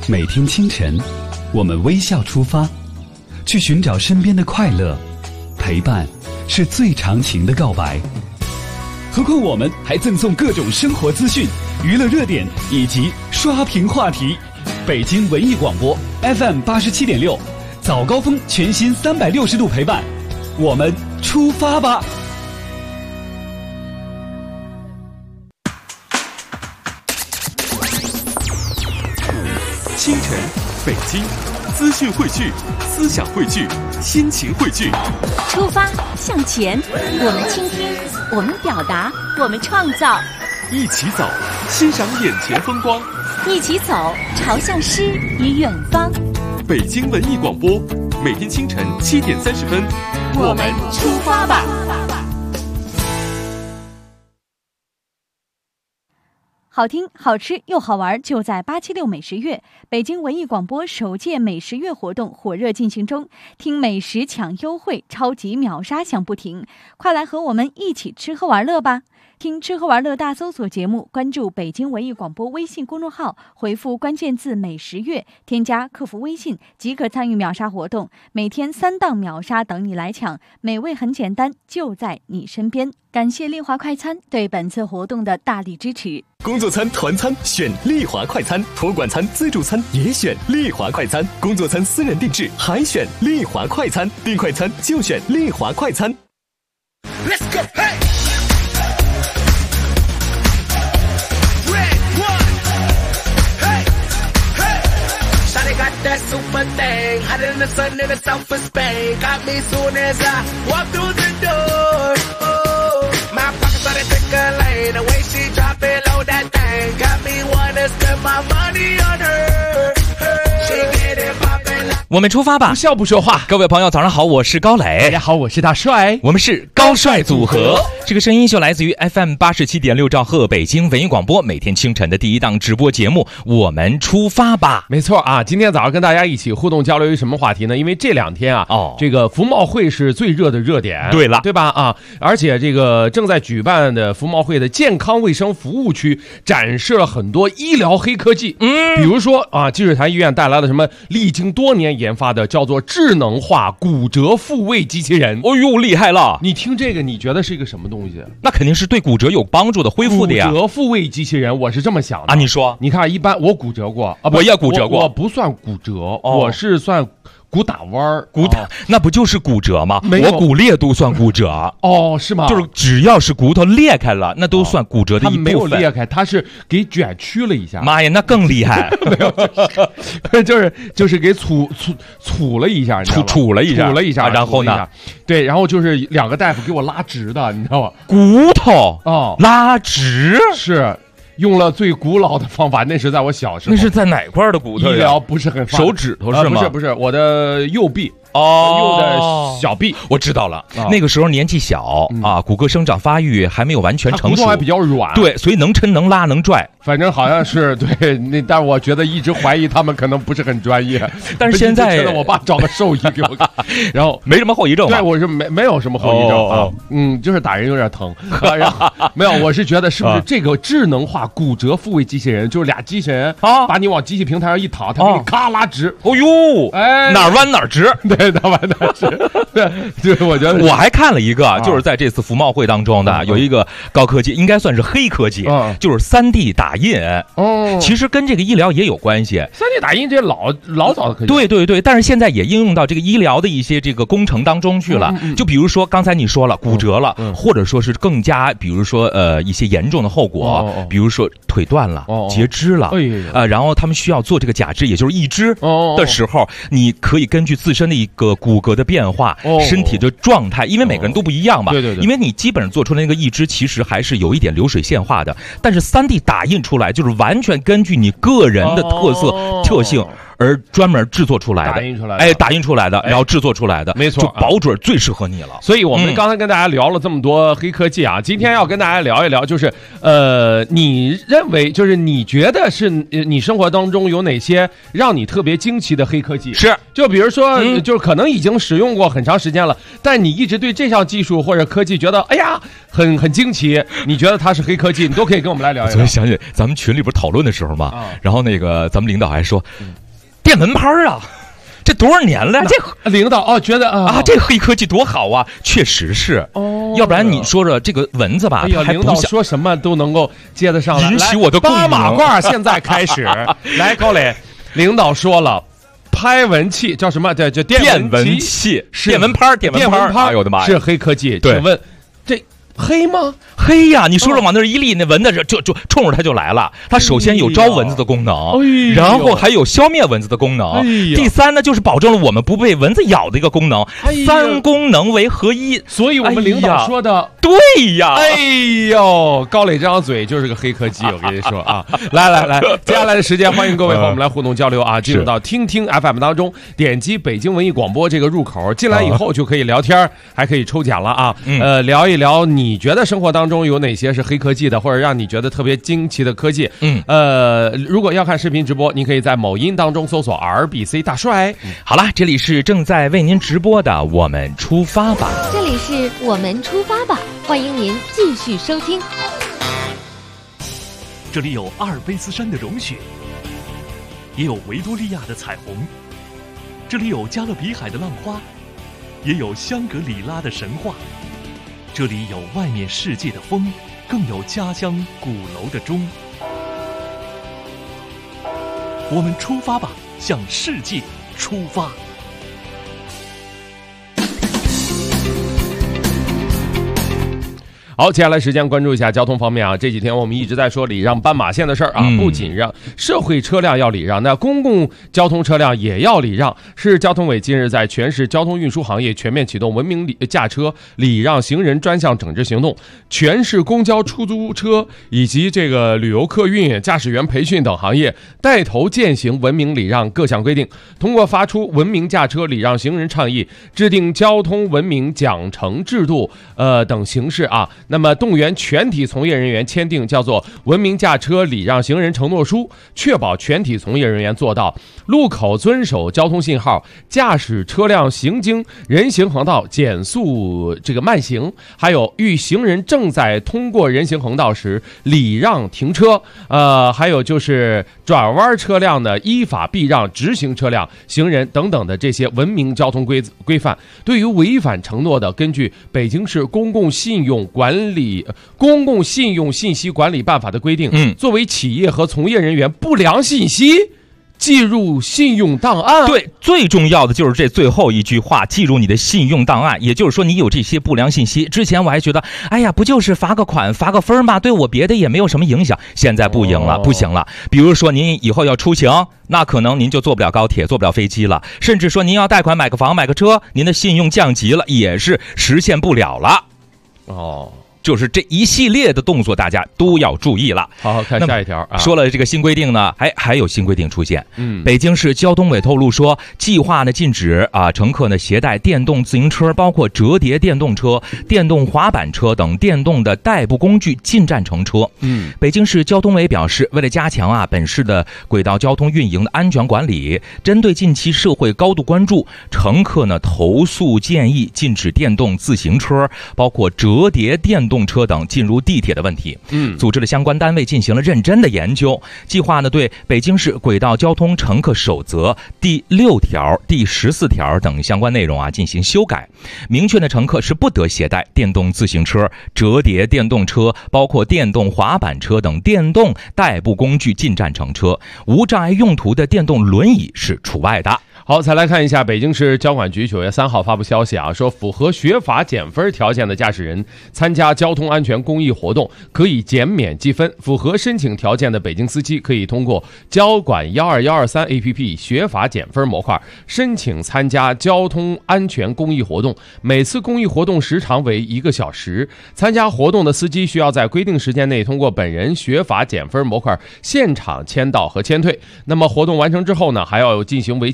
每天清晨，我们微笑出发，去寻找身边的快乐。陪伴是最长情的告白。何况我们还赠送各种生活资讯、娱乐热点以及刷屏话题。北京文艺广播 FM 87.6，早高峰全新360度陪伴，我们出发吧！ 清晨，北京，资讯汇聚，思想汇聚，心情汇聚。 出发向前，我们倾听，我们表达，我们创造。 一起走，欣赏眼前风光。 一起走，朝向诗与远方。 北京文艺广播，每天清晨7点30分， 我们出发吧。好听、好吃又好玩，就在876美食月。北京文艺广播首届美食月活动火热进行中，听美食抢优惠，超级秒杀响不停，快来和我们一起吃喝玩乐吧！听吃喝玩乐大搜索节目，关注北京文艺广播微信公众号，回复关键字美食月，添加客服微信即可参与秒杀活动，每天3档秒杀等你来抢，美味很简单，就在你身边。感谢丽华快餐对本次活动的大力支持。 工作餐、团餐选丽华快餐，托管餐、自助餐也选丽华快餐，工作餐私人定制还选丽华快餐，订快餐就选丽华快餐。Let's go, hey! Got that super thing, hotter than the sun in the south of Spain. Got me soon as I walk through the door. Oh, my pockets started tickling, the way she drop it low that thing. Got me wanna spend my money on her. She get it poppin'. 我们出发吧， 不笑不说话。 各位朋友早上好，我是高磊。 大家好，我是大帅。 我们是高帅组合。这个声音就来自于 FM 87.6兆赫北京文艺广播，每天清晨的第一档直播节目，我们出发吧。 没错啊，今天早上跟大家一起互动交流于什么话题呢？因为这2天啊，这个服贸会是最热的热点， 对了， 对吧？啊，而且这个正在举办的服贸会的健康卫生服务区展示了很多医疗黑科技，比如说啊，积水潭医院带来了什么历经多年研发的叫做智能化骨折复位机器人。 哦呦，厉害了！ 你听这个，你觉得是一个什么东西？ 那肯定是对骨折有帮助的，恢复的呀。 骨折复位机器人，我是这么想的啊。你说， 你看，一般我骨折过啊， 我也骨折过， 我不算骨折，我是算骨打弯儿， 那不就是骨折吗？我骨裂都算骨折哦，是吗？ 就是只要是骨头裂开了，那都算骨折的一部分。 它没有裂开，它是给卷曲了一下。 妈呀，那更厉害！ 没有，就是给杵了一下， 杵了一下，然后呢？ 对，然后就是2个大夫给我拉直的，你知道吗？ 骨头拉直是。用了最古老的方法，那是在我小时候。 那是在哪块的骨头？ 医疗不是很手指头是吗？ 不是，我的右臂。右的小臂。 我知道了，那个时候年纪小啊，骨骼生长发育还没有完全成熟， 骨头还比较软， 对，所以能抻能拉能拽， 反正好像是对。但我觉得一直怀疑他们可能不是很专业。 但是现在我爸找个兽医给我看，然后没什么后遗症吧？ 对，我是没有什么后遗症啊，就是打人有点疼。然后没有，我是觉得是不是这个智能化骨折复位机器人，就是俩机器人把你往机器平台上一躺，它给你咔拉直。 哦呦， 哎， 哪弯哪直。 对，哪弯哪直。对，我觉得我还看了一个，就是在这次服贸会当中的有一个高科技，应该算是黑科技，就是3D 打印。其实跟这个医疗也有关系。 3D 打印这老早的科技。 对，但是现在也应用到这个医疗的一些这个工程当中去了。就比如说刚才你说了骨折了，或者说是更加，比如说一些严重的后果，比如说腿断了、截肢了，然后他们需要做这个假肢，也就是义肢的时候，你可以根据自身的一个骨骼的变化、身体的状态，因为每个人都不一样嘛。 对， 因为你基本上做出来那个义肢，其实还是有一点流水线化的，但是3D 打印出来就是完全根据你个人的特性而专门制作出来的，打印出来的，然后制作出来的， 没错， 就保准最适合你了。 所以我们刚才跟大家聊了这么多黑科技啊，今天要跟大家聊一聊，就是你认为，就是你觉得是你生活当中有哪些让你特别惊奇的黑科技？ 是， 就比如说，就是可能已经使用过很长时间了，但你一直对这项技术或者科技觉得，哎呀，很惊奇，你觉得它是黑科技，你都可以跟我们来聊一聊。 所以想起咱们群里不是讨论的时候嘛，然后那个咱们领导还说， 说，电蚊拍啊。这多少年了？ 这领导觉得这黑科技多好啊！确实是哦，要不然你说说这个蚊子吧，它还领导说什么都能够接得上来， 引起我的共鸣。 八马褂现在开始，来高磊，领导说了，拍蚊器叫什么？叫电蚊器， 电蚊拍，电蚊拍，哎呦我的妈呀， 是黑科技。请问这黑吗？ 黑呀！你说往那一立，那蚊子就冲着它就来了。它首先有招蚊子的功能，然后还有消灭蚊子的功能。第三呢，就是保证了我们不被蚊子咬的一个功能。三功能为合一， 所以我们领导说的对呀。 哎呦，高磊这张嘴就是个黑科技，我跟你说啊！来，接下来的时间，欢迎各位和我们来互动交流啊！进入到听听 FM 当中，点击北京文艺广播这个入口，进来以后就可以聊天，还可以抽奖了啊！聊一聊你觉得生活当中有哪些是黑科技的，或者让你觉得特别惊奇的科技。如果要看视频直播，你可以在某音当中搜索 RBC 大帅。 好了，这里是正在为您直播的我们出发吧， 这里是我们出发吧，欢迎您继续收听。 这里有阿尔卑斯山的融雪，也有维多利亚的彩虹，这里有加勒比海的浪花，也有香格里拉的神话。这里有外面世界的风，更有家乡鼓楼的钟。我们出发吧，向世界出发。 好，接下来时间关注一下交通方面啊。这几天我们一直在说礼让斑马线的事儿啊，不仅让社会车辆要礼让，那公共交通车辆也要礼让。市交通委近日在全市交通运输行业全面启动文明驾车礼让行人专项整治行动，全市公交、出租车以及这个旅游客运、驾驶员培训等行业带头践行文明礼让各项规定，通过发出文明驾车礼让行人倡议，制定交通文明奖惩制度等形式啊。那么动员全体从业人员签订叫做文明驾车礼让行人承诺书，确保全体从业人员做到路口遵守交通信号，驾驶车辆行经人行横道减速慢行，还有遇行人正在通过人行横道时礼让停车，还有就是转弯车辆的依法避让直行车辆、行人等等的这些文明交通规范。对于违反承诺的，根据北京市公共信用信息管理办法的规定，作为企业和从业人员不良信息记入信用档案。 对，最重要的就是这最后一句话，记入你的信用档案。也就是说，你有这些不良信息，之前我还觉得，哎呀，不就是罚个款、罚个分吗？对我别的也没有什么影响。现在不行了。比如说，您以后要出行，那可能您就坐不了高铁、坐不了飞机了。甚至说，您要贷款买个房、买个车，您的信用降级了，也是实现不了了。就是这一系列的动作，大家都要注意了。 好，看下一条啊。 说了这个新规定呢，还有新规定出现。北京市交通委透露说，计划呢禁止乘客呢携带电动自行车，包括折叠电动车、电动滑板车等电动的代步工具进站乘车。北京市交通委表示，为了加强本市的轨道交通运营的安全管理，针对近期社会高度关注乘客呢投诉建议禁止电动自行车，包括折叠电动车等进入地铁的问题，组织了相关单位进行了认真的研究，计划呢对北京市轨道交通乘客守则第6条、第14条等相关内容进行修改，明确的乘客是不得携带电动自行车、折叠电动车，包括电动滑板车等电动代步工具进站乘车，无障碍用途的电动轮椅是除外的。 好，再来看一下北京市交管局9月3号发布消息说符合学法减分条件的驾驶人参加交通安全公益活动可以减免积分，符合申请条件的北京司机可以通过交管12123 APP 学法减分模块申请参加交通安全公益活动，每次公益活动时长为1个小时，参加活动的司机需要在规定时间内通过本人学法减分模块现场签到和签退。那么活动完成之后呢，还要进行为期2天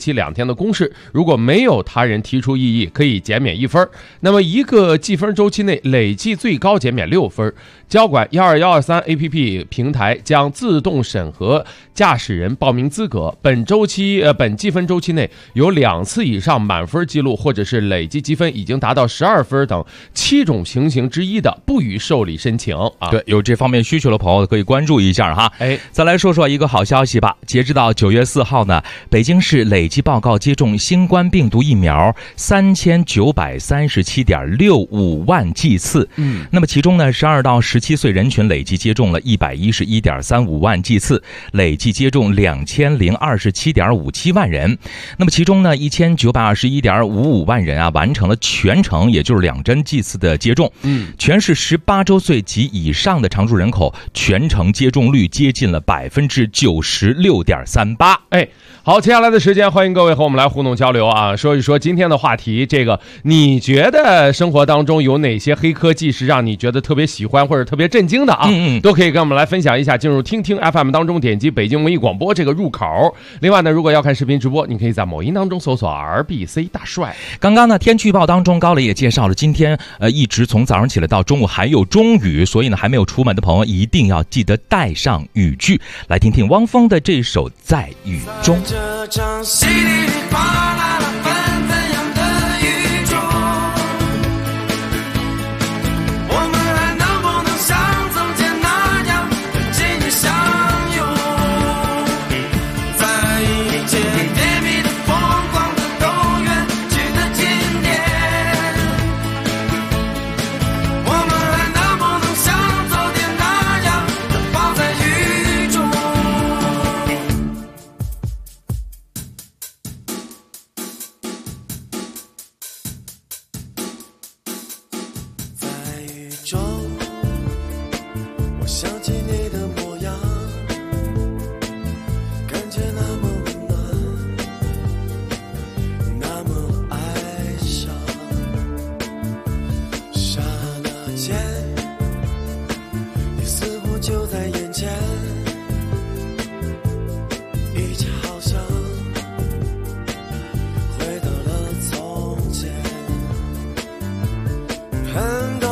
的公式，如果没有他人提出异议，可以减免1分。那么一个计分周期内累计最高减免6分。交管12123 APP 平台将自动审核驾驶人报名资格，本计分周期内有2次以上满分记录，或者是累计积分已经达到12分等7种情形之一的，不予受理申请啊。 对，有这方面需求的朋友可以关注一下哈。再来说说一个好消息吧。截止到9月4号呢，北京市累计报告接种新冠病毒疫苗3937.65万剂次。那么其中呢，12到17岁人群累计接种了111.35万剂次，累计接种2027.57万人。那么其中呢，1921.55万人啊完成了全程，也就是2针剂次的接种。全市18周岁及以上的常住人口全程接种率接近了96.38%。 好，接下来的时间，欢迎各位和我们来互动交流啊，说一说今天的话题。这个你觉得生活当中有哪些黑科技是让你觉得特别喜欢或者特别震惊的啊？都可以跟我们来分享一下。进入听听 FM 当中，点击北京文艺广播这个入口。另外呢，如果要看视频直播，你可以在某音当中搜索 RBC 大帅。 刚刚呢，天气预报当中高磊也介绍了，今天一直从早上起来到中午还有中雨，所以呢还没有出门的朋友一定要记得带上雨具。来听听汪峰的这首《在雨中》。 这场稀里哗啦啦纷纷扬的雨中，我们还能不能像从前那样紧紧相拥，在一切甜蜜的疯狂的都远去的今天，我们还能不能像昨天那样抱在雨中。中，我想起你的模样，感觉那么温暖，那么哀伤。刹那间，你似乎就在眼前，一切好像回到了从前。很多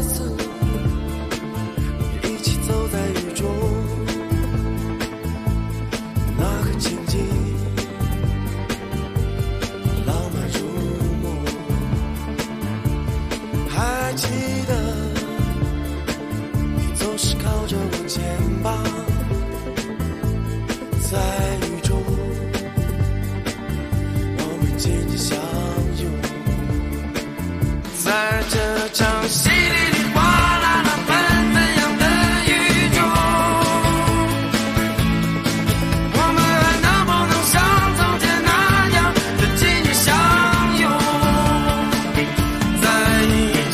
记得你总是靠着我肩膀，在雨中我们紧紧相拥，在这场稀里哗啦啦纷纷扬的雨中，我们还能不能像从前那样的紧紧相拥，在一切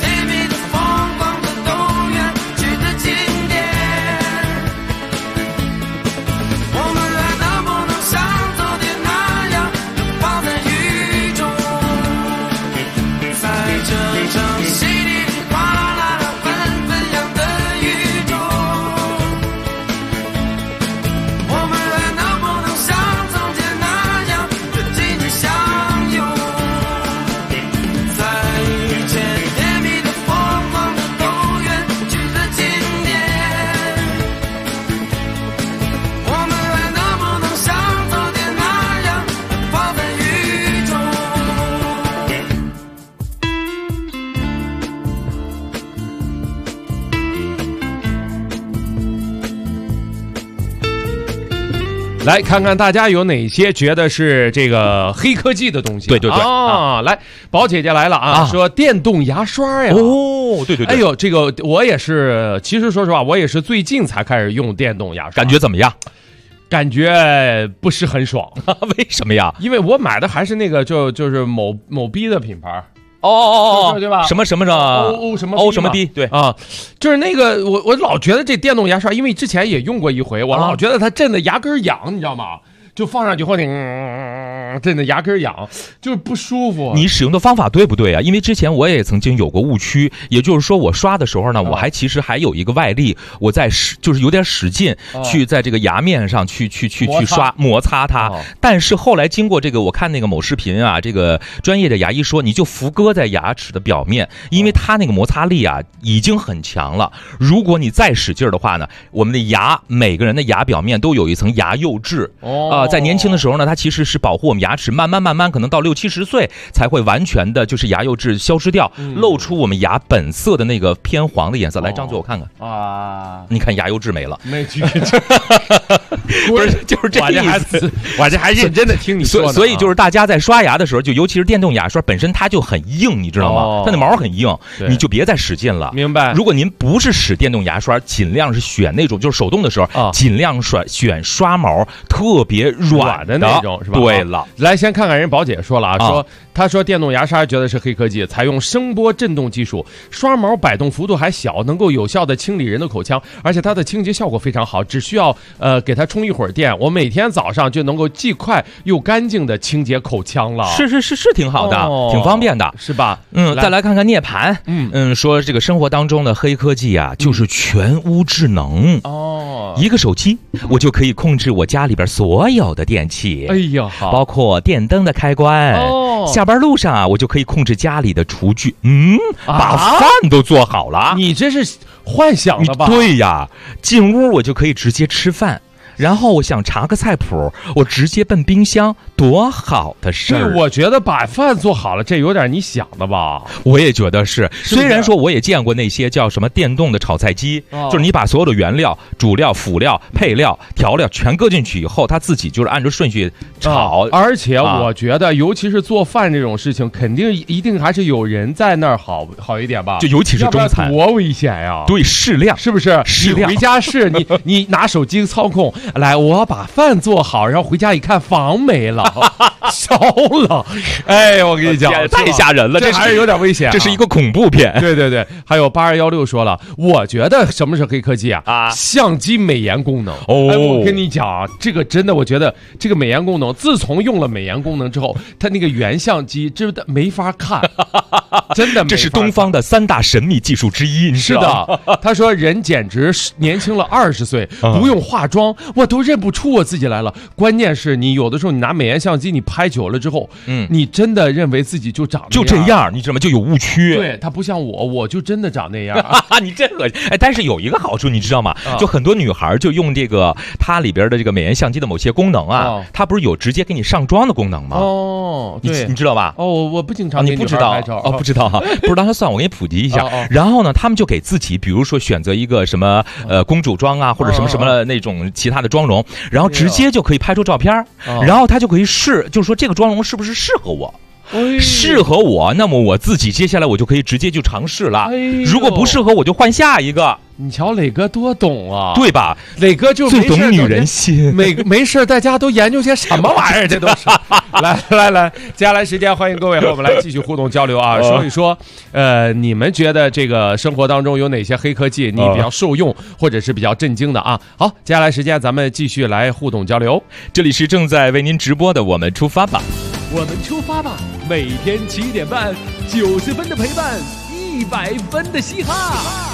来看看大家有哪些觉得是这个黑科技的东西。 对来，宝姐姐来了啊，说电动牙刷呀。 对。 哎呦，这个我也是，其实说实话，我也是最近才开始用电动牙刷。 感觉怎么样？ 感觉不是很爽。 为什么呀？ 因为我买的还是那个就是某逼的品牌。对吧？ 什么的欧什么 B 对啊，就是那个我老觉得这电动牙刷，因为之前也用过一回，我老觉得它震的牙根痒，你知道吗？就放上去后真的牙根痒，就是不舒服。 你使用的方法对不对啊？因为之前我也曾经有过误区，也就是说我刷的时候呢，我其实还有一个外力，我在就是有点使劲去在这个牙面上去摩擦它。但是后来经过这个，我看那个某视频啊，这个专业的牙医说，你就扶搁在牙齿的表面，因为它那个摩擦力啊已经很强了。如果你再使劲的话呢，我们的牙每个人的牙表面都有一层牙釉质。在年轻的时候呢，它其实是保护我们牙齿，慢慢可能到60、70岁才会完全的就是牙釉质消失掉，露出我们牙本色的那个偏黄的颜色。来，张嘴我看看啊，你看牙釉质没了。 没去， 不是就是这意思。 我这还认真的听你说呢。 所以就是大家在刷牙的时候，就尤其是电动牙刷本身它就很硬，你知道吗？它的毛很硬，你就别再使劲了。 明白。 如果您不是使电动牙刷，尽量是选那种就是手动的时候，尽量选刷毛特别软的那种，是吧？ 对了， 来先看看人宝姐说了啊，她说电动牙刷觉得是黑科技，采用声波震动技术，刷毛摆动幅度还小，能够有效的清理人的口腔，而且它的清洁效果非常好，只需要给它充一会儿电，我每天早上就能够既快又干净的清洁口腔了。 是挺好的，挺方便的， 是吧？ 再来看看涅槃，说这个生活当中的黑科技啊，就是全屋智能。一个手机我就可以控制我家里边所有的电器， 哎呀，好， 包括电灯的开关。下班路上啊，我就可以控制家里的厨具，把饭都做好了。 你这是幻想的吧？ 对呀，进屋我就可以直接吃饭。然后我想查个菜谱，我直接奔冰箱，多好的事儿！ 我觉得把饭做好了，这有点你想的吧？ 我也觉得是。虽然说我也见过那些叫什么电动的炒菜机，就是你把所有的原料、主料、辅料、配料、调料全搁进去以后，它自己就是按照顺序炒。 而且我觉得，尤其是做饭这种事情，肯定一定还是有人在那儿好一点吧？ 就尤其是中餐， 多危险呀！ 对，适量， 是不是？ 适量。 你回家你拿手机操控。来，我把饭做好，然后回家一看，房没了，烧了。哎，我跟你讲， 太吓人了， 这还是有点危险。 这是一个恐怖片。 对。还有8216说了，我觉得什么是黑科技啊？相机美颜功能。我跟你讲啊，这个真的，我觉得这个美颜功能，自从用了美颜功能之后，它那个原相机真的没法看，真的。 这是东方的3大神秘技术之一。 是的，他说人简直年轻了20岁，不用化妆，我都认不出我自己来了。关键是你有的时候你拿美颜相机，你拍久了之后，你真的认为自己就长就这样，你知道吗？就有误区。 对，他不像我就真的长那样。 你真恶心。但是有一个好处，你知道吗？就很多女孩就用这个它里边的这个美颜相机的某些功能啊，它不是有直接给你上妆的功能吗？ 对， 你知道吧？ 我不经常你不知道不知道哈，不知道。他算我给你普及一下。然后呢，他们就给自己，比如说选择一个什么公主妆啊，或者什么那种其他的妆容，然后直接就可以拍出照片，然后他就可以试，就是说这个妆容是不是适合我。适合我，那么我自己接下来我就可以直接就尝试了。如果不适合，我就换下一个。 你瞧磊哥多懂啊， 对吧？ 磊哥就最懂女人心。 没事在家都研究些什么玩意儿？这都是。来，接下来时间欢迎各位和我们来继续互动交流啊，说一说你们觉得这个生活当中有哪些黑科技你比较受用或者是比较震惊的啊？好，接下来时间咱们继续来互动交流。 这里是正在为您直播的我们出发吧。 我们出发吧，每天7点半，90分的陪伴，100分的嘻哈。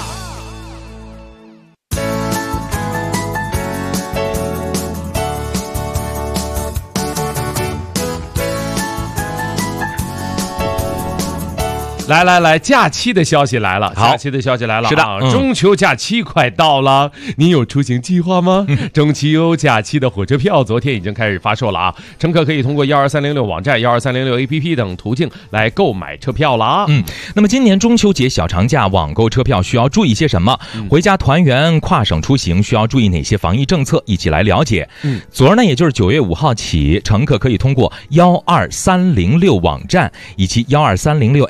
来，假期的消息来了。假期的消息来了。 是的， 中秋假期快到了，您有出行计划吗？中秋假期的火车票昨天已经开始发售了啊，乘客可以通过12306网站、12306 APP 等途径来购买车票了啊。 那么今年中秋节小长假网购车票需要注意些什么？回家团圆、跨省出行需要注意哪些防疫政策？一起来了解。昨儿呢，也就是9月5号起，乘客可以通过12306网站以及12306 APP。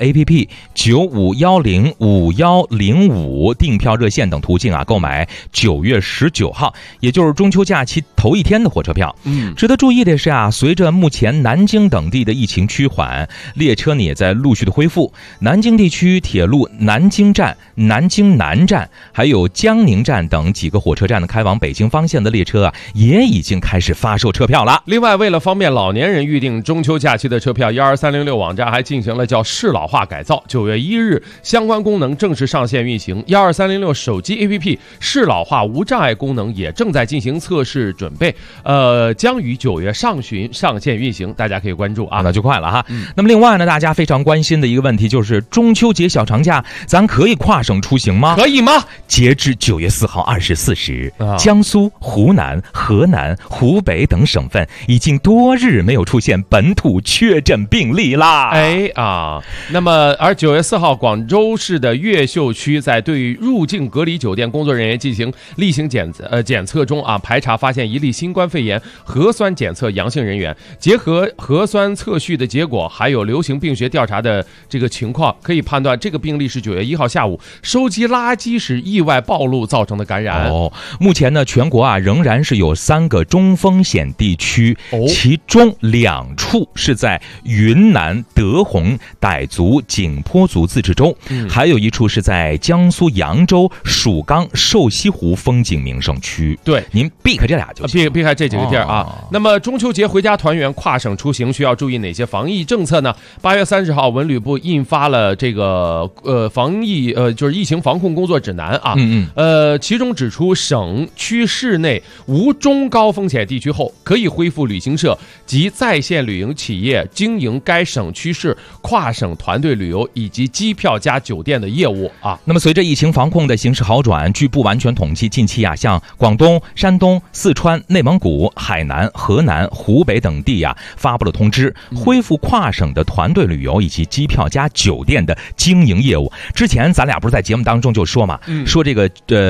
95105105订票热线等途径啊，购买9月19号，也就是中秋假期头一天的火车票。值得注意的是啊，随着目前南京等地的疫情趋缓，列车呢也在陆续的恢复。南京地区铁路南京站、南京南站，还有江宁站等几个火车站的开往北京方向的列车啊，也已经开始发售车票了。 另外，为了方便老年人预订中秋假期的车票，12306网站还进行了叫适老化改造。9月1日，相关功能正式上线运行。12306手机 APP 适老化无障碍功能也正在进行测试准备，将于9月上旬上线运行，大家可以关注啊， 那就快了哈。那么另外呢，大家非常关心的一个问题就是中秋节小长假，咱可以跨省出行吗？ 可以吗？ 截至9月4号24时，江苏、湖南、河南、湖北等省份已经多日没有出现本土确诊病例啦。 那么而9月4号，广州市的越秀区在对入境隔离酒店工作人员进行例行检测中啊，排查发现一例新冠肺炎核酸检测阳性人员。结合核酸测序的结果，还有流行病学调查的这个情况，可以判断这个病例是9月1号下午收集垃圾时意外暴露造成的感染。 目前呢，全国啊仍然是有3个中风险地区，其中2处是在云南德宏傣族景颇族自治州，还有1处是在江苏扬州蜀冈瘦西湖风景名胜区。 对， 您避开这俩就行， 避开这几个地儿啊。那么中秋节回家团圆，跨省出行需要注意哪些防疫政策呢？8月30号，文旅部印发了这个防疫就是疫情防控工作指南啊。其中指出，省区市内无中高风险地区后，可以恢复旅行社及在线旅游企业经营该省区市跨省团队旅游以及机票加酒店的业务啊。 那么随着疫情防控的形势好转，据不完全统计，近期啊，像广东、山东、四川、内蒙古、海南、河南、湖北等地啊，发布了通知，恢复跨省的团队旅游以及机票加酒店的经营业务。之前咱俩不是在节目当中就说嘛，说这个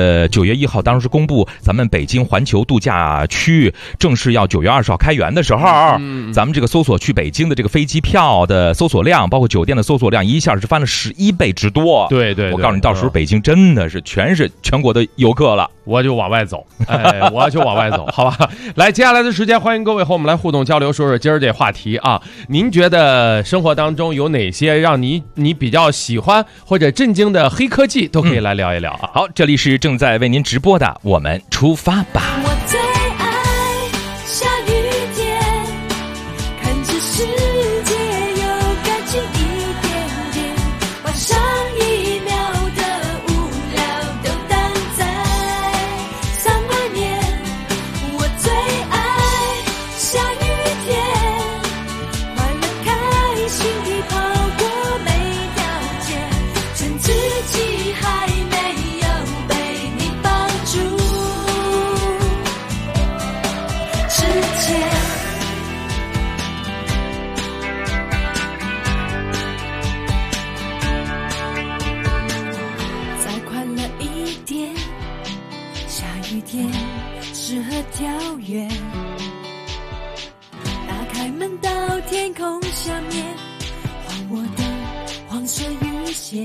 9月1号当时公布咱们北京环球度假区正式要9月20号开园的时候，咱们这个搜索去北京的这个飞机票的搜索量，包括酒店的搜索量，一下是翻了11倍之多。 对， 我告诉你，到时候北京真的是全国的游客了。 我就往外走，我就往外走，好吧？来，接下来的时间，欢迎各位和我们来互动交流，说说今儿这话题啊。您觉得生活当中有哪些让你比较喜欢或者震惊的黑科技，都可以来聊一聊啊。 好，这里是正在为您直播的，我们出发吧。 我最爱下雨天，看着世界又干净一点点，晚上一秒的无聊都挡在伞外面。我最爱下雨天，快乐开心地跑过每条街，趁自己还没有被你抱住世界。再快乐一点，下雨天适合跳远，打开门到天空下面，还我的黄色雨鞋。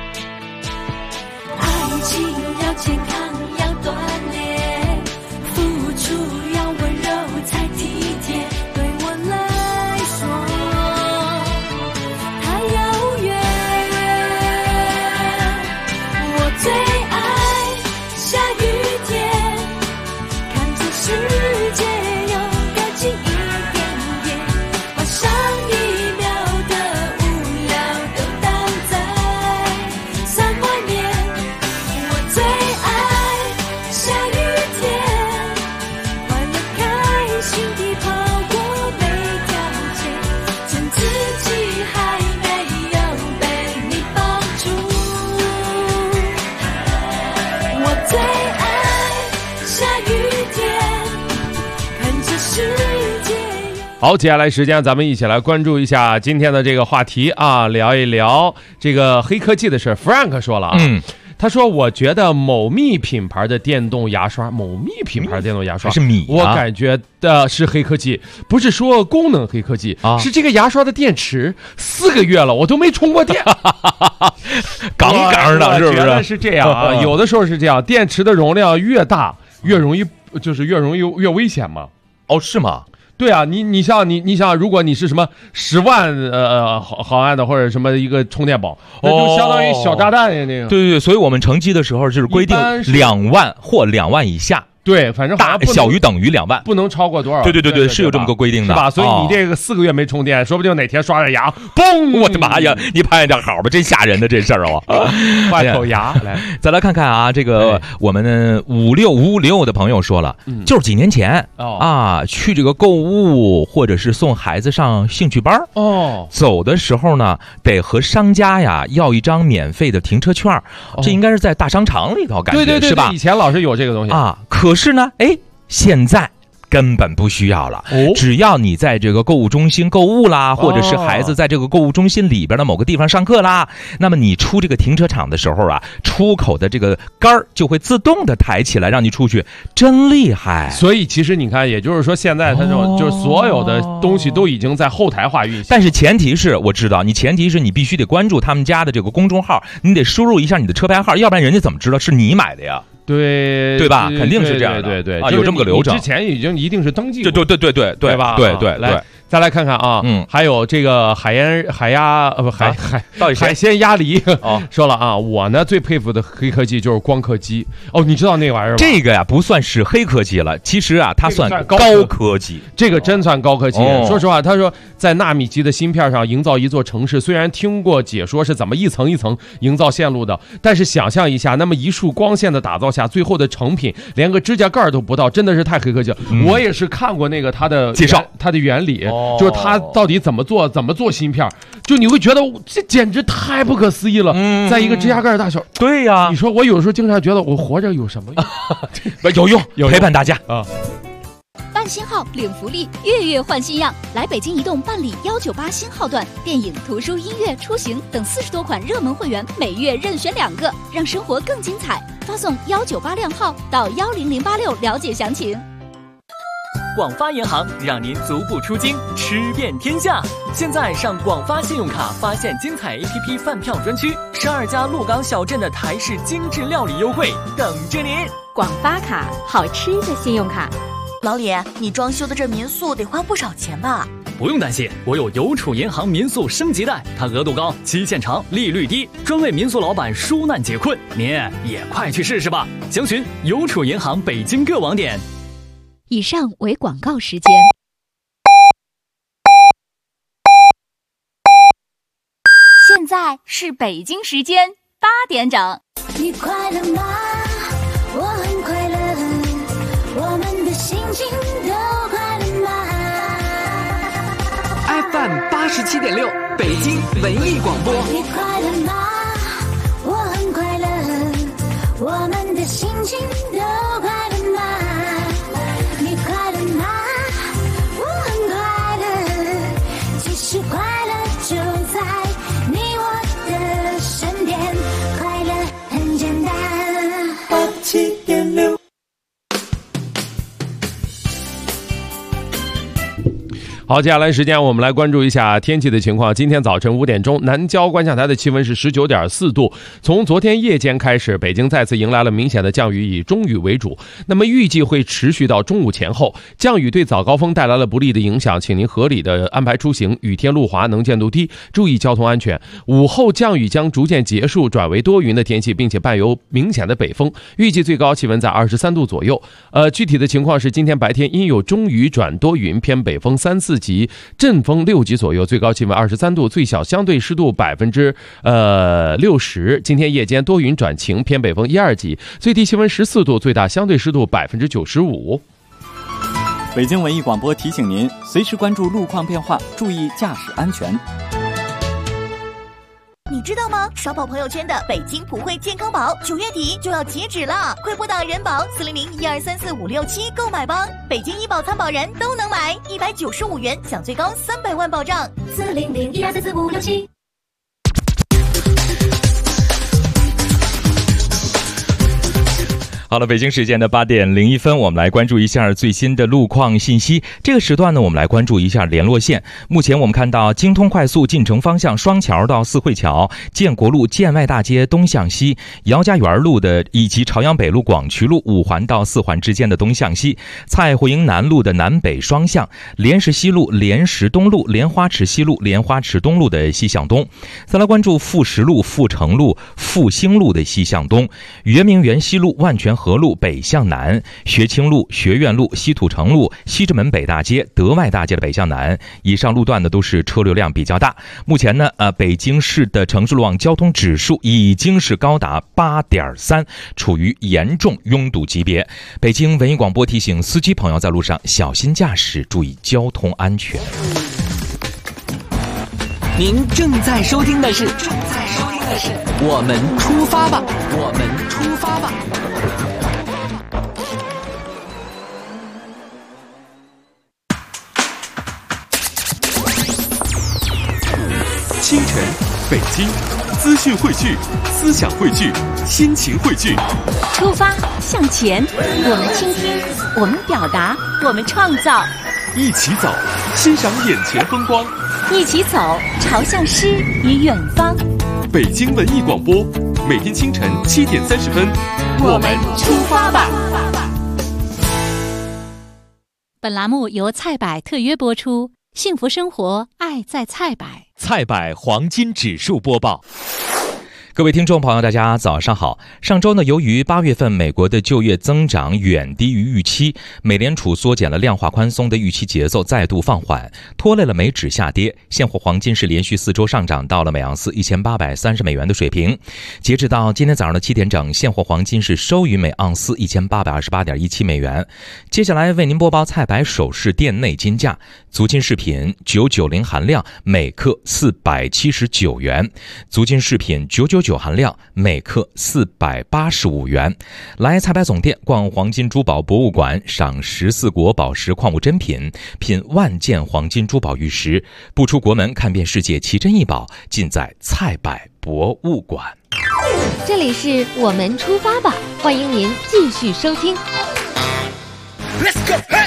爱情要健康，要锻炼，付出要温柔才体贴，对我来说太遥远。我最爱下雨天，看着世界又干净一点点，晚上一秒的无聊都挡在伞外面。我最爱下雨天，快乐开心地跑过每条街，趁自己还没有被你抱住。我最爱下雨天，看着世界又好，接下来时间咱们一起来关注一下今天的这个话题啊，聊一聊这个黑科技的事。Frank 说了啊， 他说我觉得某蜜品牌的电动牙刷， 还是米我感觉的是黑科技，不是说功能黑科技啊，是这个牙刷的电池4个月了，我都没充过电， 杠杠的，是不是？ 是这样啊，有的时候是这样，电池的容量越大，越容易越危险嘛。 哦，是吗？ 对啊，你想，如果你是什么10万毫安的或者什么一个充电宝，那就相当于小炸弹呀，那个。 对，所以我们乘机的时候就是规定2万或2万以下。 对，反正大小于等于2万， 不能超过多少？ 对，是有这么个规定的， 是吧？所以你这个4个月没充电，说不定哪天刷着牙，嘣！ 我的妈呀！你拍点好吧，真吓人的这事儿啊！ 换口牙来， 再来看看啊，这个我们5656的朋友说了，就是几年前啊，去这个购物或者是送孩子上兴趣班走的时候呢，得和商家呀要一张免费的停车券，这应该是在大商场里头，感觉对， 是吧？ 以前老是有这个东西啊，可是呢，现在根本不需要了，只要你在这个购物中心购物啦，或者是孩子在这个购物中心里边的某个地方上课啦，那么你出这个停车场的时候啊，出口的这个杆儿就会自动的抬起来让你出去，真厉害。 所以其实你看，也就是说现在它就是所有的东西都已经在后台化运行， 但是前提是我知道，前提是你必须得关注他们家的这个公众号，你得输入一下你的车牌号，要不然人家怎么知道是你买的呀？ 对吧？肯定是这样的， 对， 有这么个流程。 之前已经一定是登记过， 对吧？ 对， 来。再来看看啊，还有这个海鲜鸭梨说了啊，我呢最佩服的黑科技就是光刻机你知道那玩意儿吗？ 这个呀不算是黑科技了，其实啊它算高科技， 这个真算高科技。说实话，他说在纳米级的芯片上营造一座城市，虽然听过解说是怎么一层一层营造线路的，但是想象一下，那么一束光线的打造下，最后的成品连个指甲盖都不到，真的是太黑科技了。我也是看过那个它的介绍， 它的原理。就是它到底怎么做芯片，就你会觉得这简直太不可思议了。在一个指甲盖大小， 对呀， 你说我有时候经常觉得我活着有什么用？ 有用，陪伴大家啊。 办新号领福利，月换新样，来北京移动办理198新号段，电影、图书、音乐、出行等40多款热门会员，每月任选2个，让生活更精彩。发送198靓号到10086了解详情。 广发银行让您足不出京，吃遍天下。现在上广发信用卡发现精彩 APP 饭票专区，12家鹿港小镇的台式精致料理优惠等着您。 广发卡，好吃的信用卡。 老李，你装修的这民宿得花不少钱吧？ 不用担心，我有邮储银行民宿升级贷，它额度高，期限长，利率低，专为民宿老板纾难解困。您也快去试试吧！详询邮储银行北京各网点。 以上为广告时间。 现在是北京时间8点整。 你快乐吗？我很快乐，我们的心情都快乐吗 ？FM 87.6，北京文艺广播。 你快乐吗？我很快乐，我们的心情都快乐吗？你快乐吗？我很快乐，其实快乐就在你我的身边，快乐很简单。87.6。 好，接下来时间我们来关注一下天气的情况。今天早晨5点钟，南郊观象台的气温是19.4度。从昨天夜间开始，北京再次迎来了明显的降雨，以中雨为主。那么预计会持续到中午前后。降雨对早高峰带来了不利的影响，请您合理的安排出行。雨天路滑，能见度低，注意交通安全。午后降雨将逐渐结束，转为多云的天气，并且伴有明显的北风。预计最高气温在23度左右。具体的情况是，今天白天因有中雨转多云，偏北风3-4级，阵风6级左右，最高气温23度，最小相对湿度60%。今天夜间多云转晴，偏北风1-2级，最低气温14度，最大相对湿度95%。 北京文艺广播提醒您，随时关注路况变化，注意驾驶安全。 你知道吗？刷爆朋友圈的北京普惠健康宝9月底就要截止了，快拨打人保400-1234-567购买吧。北京医保参保人都能买，195元享最高300万保障。 400-1234-567。 好了，北京时间的8点01分，我们来关注一下最新的路况信息。这个时段呢，我们来关注一下联络线。目前我们看到京通快速进城方向双桥到四惠桥、建国路建外大街东向西、姚家园路的以及朝阳北路广渠路5环到4环之间的东向西、蔡慧营南路的南北双向、莲石西路、莲石东路、莲花池西路、莲花池东路的西向东。再来关注富石路、富城路、复兴路的西向东、圆明园西路、万泉河路北向南、学清路、学院路、西土城路、西直门北大街、德外大街的北向南。以上路段呢都是车流量比较大。目前呢，北京市的城市路网交通指数已经是高达8.3，处于严重拥堵级别。北京文艺广播提醒司机朋友在路上小心驾驶，注意交通安全。 您正在收听的是我们出发吧，我们出发吧。 清晨，北京，资讯汇聚，思想汇聚，心情汇聚。 出发向前，我们倾听，我们表达，我们创造。 一起走，欣赏眼前风光。 一起走，朝向诗与远方。 北京文艺广播，每天清晨7点30分， 我们出发吧。本栏目由菜百特约播出，幸福生活，爱在菜百。 菜百黄金指数播报。 各位听众朋友，大家早上好。上周呢，由于8月份美国的就业增长远低于预期，美联储缩减了量化宽松的预期节奏再度放缓，拖累了美指下跌。现货黄金是连续4周上涨到了每盎司1830美元的水平。截止到今天早上的7点整，现货黄金是收于每盎司1828.17美元。接下来为您播报菜百首饰店内金价：足金饰品990含量每克479元，足金饰品999含量每克485元。来菜百总店逛黄金珠宝博物馆，赏14国宝石矿物珍品，品万件黄金珠宝玉石，不出国门看遍世界奇珍异宝，尽在菜百博物馆。 这里是我们出发吧，欢迎您继续收听。 Let's go, hey!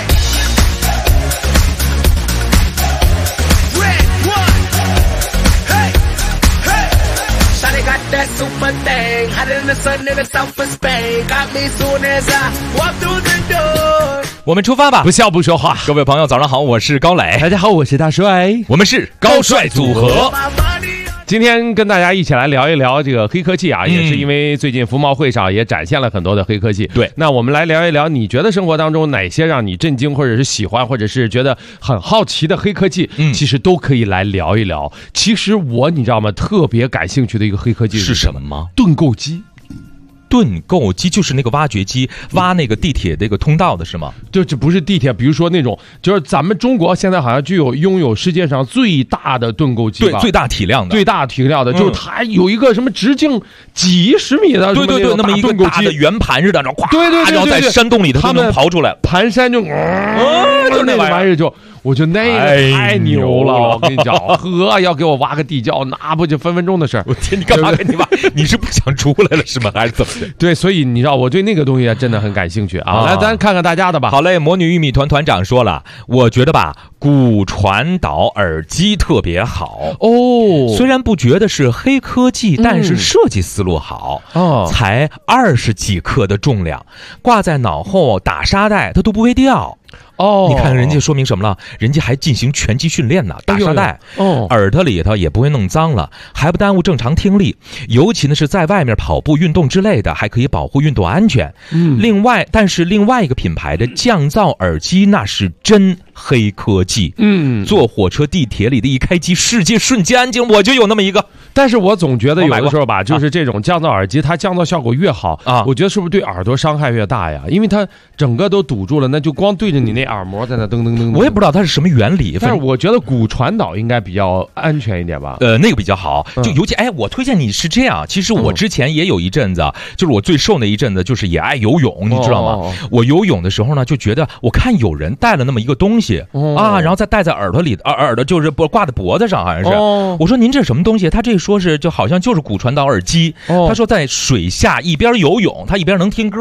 Got that super thing, hotter than the sun in the south of Spain. Got me soon as I walk through the door. 我们出发吧， 不笑不说话。 各位朋友早上好，我是高磊。 大家好，我是大帅。 我们是高帅组合。 今天跟大家一起来聊一聊这个黑科技啊，也是因为最近服贸会上也展现了很多的黑科技。 对， 那我们来聊一聊，你觉得生活当中哪些让你震惊，或者是喜欢，或者是觉得很好奇的黑科技，其实都可以来聊一聊。其实你知道吗，特别感兴趣的一个黑科技是什么吗？ 盾构机。 盾构机就是那个挖掘机，挖那个地铁那个通道的是吗？ 这不是地铁，比如说那种，就是咱们中国现在好像拥有世界上最大的盾构机吧， 对，最大体量的， 就是它有一个什么直径几十米的， 对，那么一个大的圆盘似的，然后咵， 对， 然后在山洞里它都能刨出来， 盘山就那玩意儿就。我觉得那个太牛了，我跟你讲，要给我挖个地窖，那不就分分钟的事儿。 我天，你干嘛给你挖？你是不想出来了是吗？还是怎么的？ 对，所以你知道我对那个东西真的很感兴趣啊。来，咱看看大家的吧。 好嘞，魔女玉米团团长说了，我觉得吧，骨传导耳机特别好哦。虽然不觉得是黑科技，但是设计思路好哦。才20几克的重量，挂在脑后打沙袋，它都不会掉。你看人家说明什么了？人家还进行拳击训练呢，打沙袋，耳朵里头也不会弄脏了，还不耽误正常听力。尤其呢是在外面跑步、运动之类的，还可以保护运动安全。另外一个品牌的降噪耳机那是真黑科技。坐火车、地铁里的一开机，世界瞬间安静。我就有那么一个， 但是我总觉得有的时候吧，就是这种降噪耳机，它降噪效果越好啊，我觉得是不是对耳朵伤害越大呀？因为它整个都堵住了，那就光对着你那耳膜在那噔噔噔。 我也不知道它是什么原理， 但是我觉得骨传导应该比较安全一点吧。 那个比较好，就尤其我推荐你是这样。其实我之前也有一阵子，就是我最瘦那一阵子，就是也爱游泳，你知道吗？我游泳的时候呢，就觉得我看有人带了那么一个东西然后再戴在耳朵里，耳朵就是挂在脖子上，好像是。我说您这是什么东西？他这说是就好像就是骨传导耳机。他说在水下一边游泳，他一边能听歌。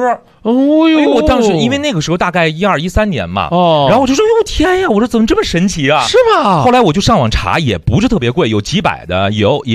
哦呦， 我当时因为那个时候大概12、13年嘛，然后我就说，哟天呀，我说怎么这么神奇啊？ 是吗？ 后来我就上网查，也不是特别贵，有几百的，也有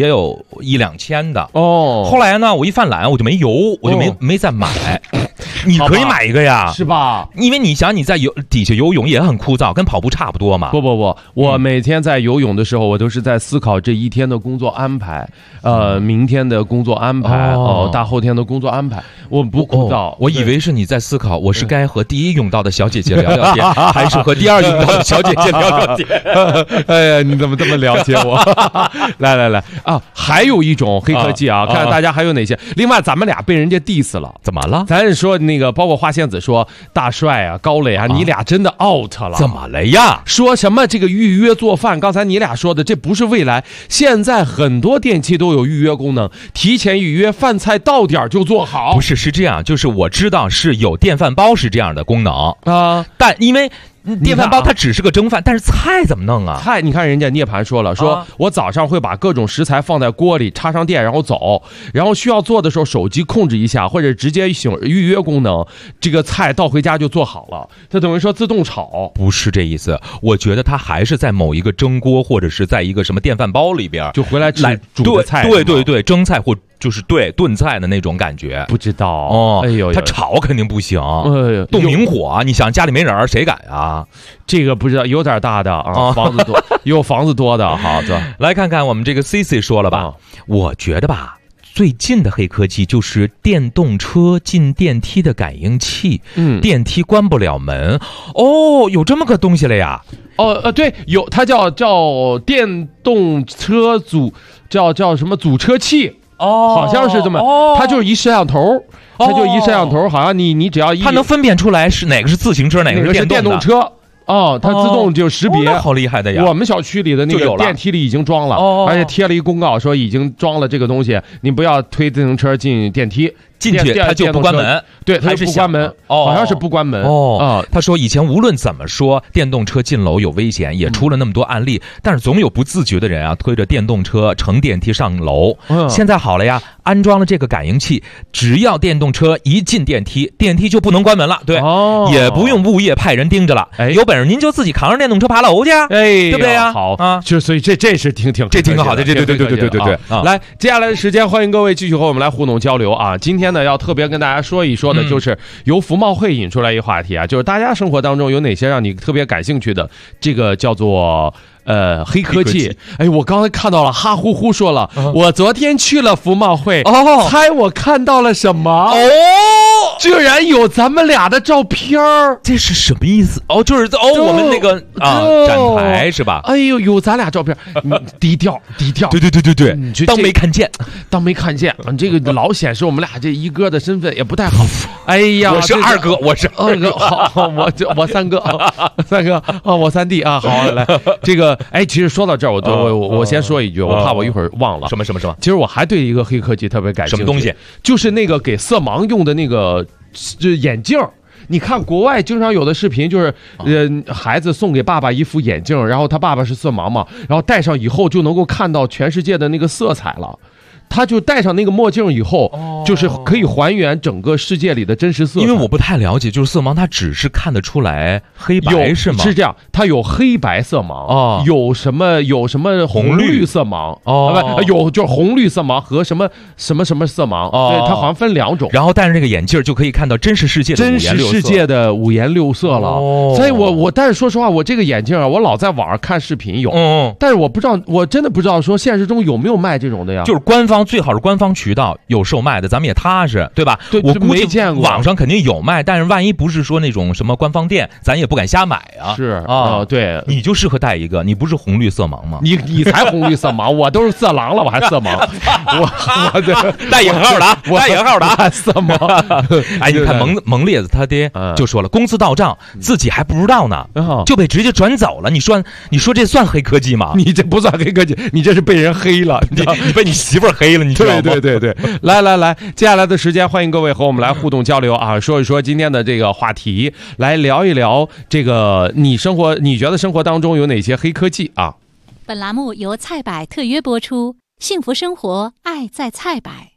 1、2千的。后来呢，我一犯懒，我就没油，我就没再买。你可以买一个呀， 是吧？ 因为你想你在底下游泳也很枯燥，跟跑步差不多嘛。 不，我每天在游泳的时候，我都是在思考这一天的工作安排，明天的工作安排，大后天的工作安排，我不枯燥。 我以为是你在思考，我是该和第一泳道的小姐姐聊聊天，还是和第二泳道的小姐姐聊聊天？ 哎呀，你怎么这么了解我？来啊，还有一种黑科技啊，看看大家还有哪些。另外，咱们俩被人家 diss 了， 怎么了？ 咱说那个，包括花仙子说大帅啊、高磊啊，你俩真的 out 了。 怎么了呀？ 说什么这个预约做饭？刚才你俩说的，这不是未来。现在很多电器都有预约功能，提前预约，饭菜到点就做好。 不是这样，就是我知道是有电饭煲是这样的功能啊，但因为电饭煲它只是个蒸饭，但是菜怎么弄啊？ 菜，你看人家涅槃说了，说我早上会把各种食材放在锅里，插上电，然后走，然后需要做的时候手机控制一下，或者直接使用预约功能，这个菜到回家就做好了。它等于说自动炒， 不是这意思。我觉得它还是在某一个蒸锅，或者是在一个什么电饭煲里边， 就回来煮的菜。 对，蒸菜或就是炖菜的那种感觉。 不知道哦，哎呦， 它炒肯定不行，动明火，你想家里没人谁敢啊？ 这个不知道，有点大的啊，房子多，有房子多的。好的， 来看看我们这个 CC 说了吧，我觉得吧，最近的黑科技就是电动车进电梯的感应器，电梯关不了门。哦，有这么个东西了呀？ 对，有，它叫电动车叫什么阻车器。好像是这么，它就是一摄像头，好像你只要它能分辨出来是哪个是自行车，哪个是电动车。它自动就识别， 好厉害的呀！ 我们小区里的那个电梯里已经装了，而且贴了一公告说已经装了这个东西，你不要推自行车进电梯。 进去他就不关门， 对，他是不关门，好像是不关门。 他说以前无论怎么说，电动车进楼有危险，也出了那么多案例，但是总有不自觉的人啊，推着电动车乘电梯上楼。现在好了呀，安装了这个感应器，只要电动车一进电梯，电梯就不能关门了。对，也不用物业派人盯着了。有本事您就自己扛着电动车爬楼去，对不对呀？ 好啊，就所以这是挺好的，对。 来，接下来的时间，欢迎各位继续和我们来互动交流啊！今天呢，要特别跟大家说一说的，就是由服贸会引出来一个话题啊，就是大家生活当中有哪些让你特别感兴趣的，这个叫做黑科技。哎，我刚才看到了，哈呼呼说了，我昨天去了服贸会，猜我看到了什么？居然有咱们俩的照片儿， 这是什么意思？就是我们那个展台是吧？ 哎呦，有咱俩照片，低调， 对，当没看见， 这个老显示我们俩这一哥的身份也不太好。哎呀， 我是二哥，我是二哥，好，我三哥，我三弟啊，好，来这个，其实说到这儿，我先说一句，我怕我一会儿忘了。 什么？ 其实我还对一个黑科技特别感兴趣。 什么东西？ 就是那个给色盲用的那个眼镜。你看国外经常有的视频，就是孩子送给爸爸一副眼镜，然后他爸爸是色盲嘛，然后戴上以后就能够看到全世界的那个色彩了。他就戴上那个墨镜以后，就是可以还原整个世界里的真实色彩。 因为我不太了解，就是色盲他只是看得出来黑白是吗？ 是这样，他有黑白色盲，有什么红绿色盲有就是红绿色盲和什么色盲，对，他好像分两种。 然后戴上这个眼镜就可以看到真实世界的五颜六色了。所以但是说实话，我这个眼镜啊，我老在网上看视频有，但是我真的不知道说现实中有没有卖这种的呀？ 就是官方最好是官方渠道有售卖的，咱们也踏实，对吧？ 对， 我估计见过网上肯定有卖，但是万一不是说那种什么官方店，咱也不敢瞎买啊。 是对， 你就适合戴一个，你不是红绿色盲吗？ 你才红绿色盲，我都是色狼了，我还色盲，我带引号的啊，带引号的啊， 色盲。 哎，你看蒙烈子他爹就说了，工资到账自己还不知道呢，就被直接转走了。你说这算黑科技吗？ 你这不算黑科技，你这是被人黑了， 你被你媳妇儿黑了，你知道吗？ 对，来，接下来的时间，欢迎各位和我们来互动交流啊，说一说今天的这个话题，来聊一聊这个你觉得生活当中有哪些黑科技啊？ 本栏目由菜百特约播出，幸福生活，爱在菜百。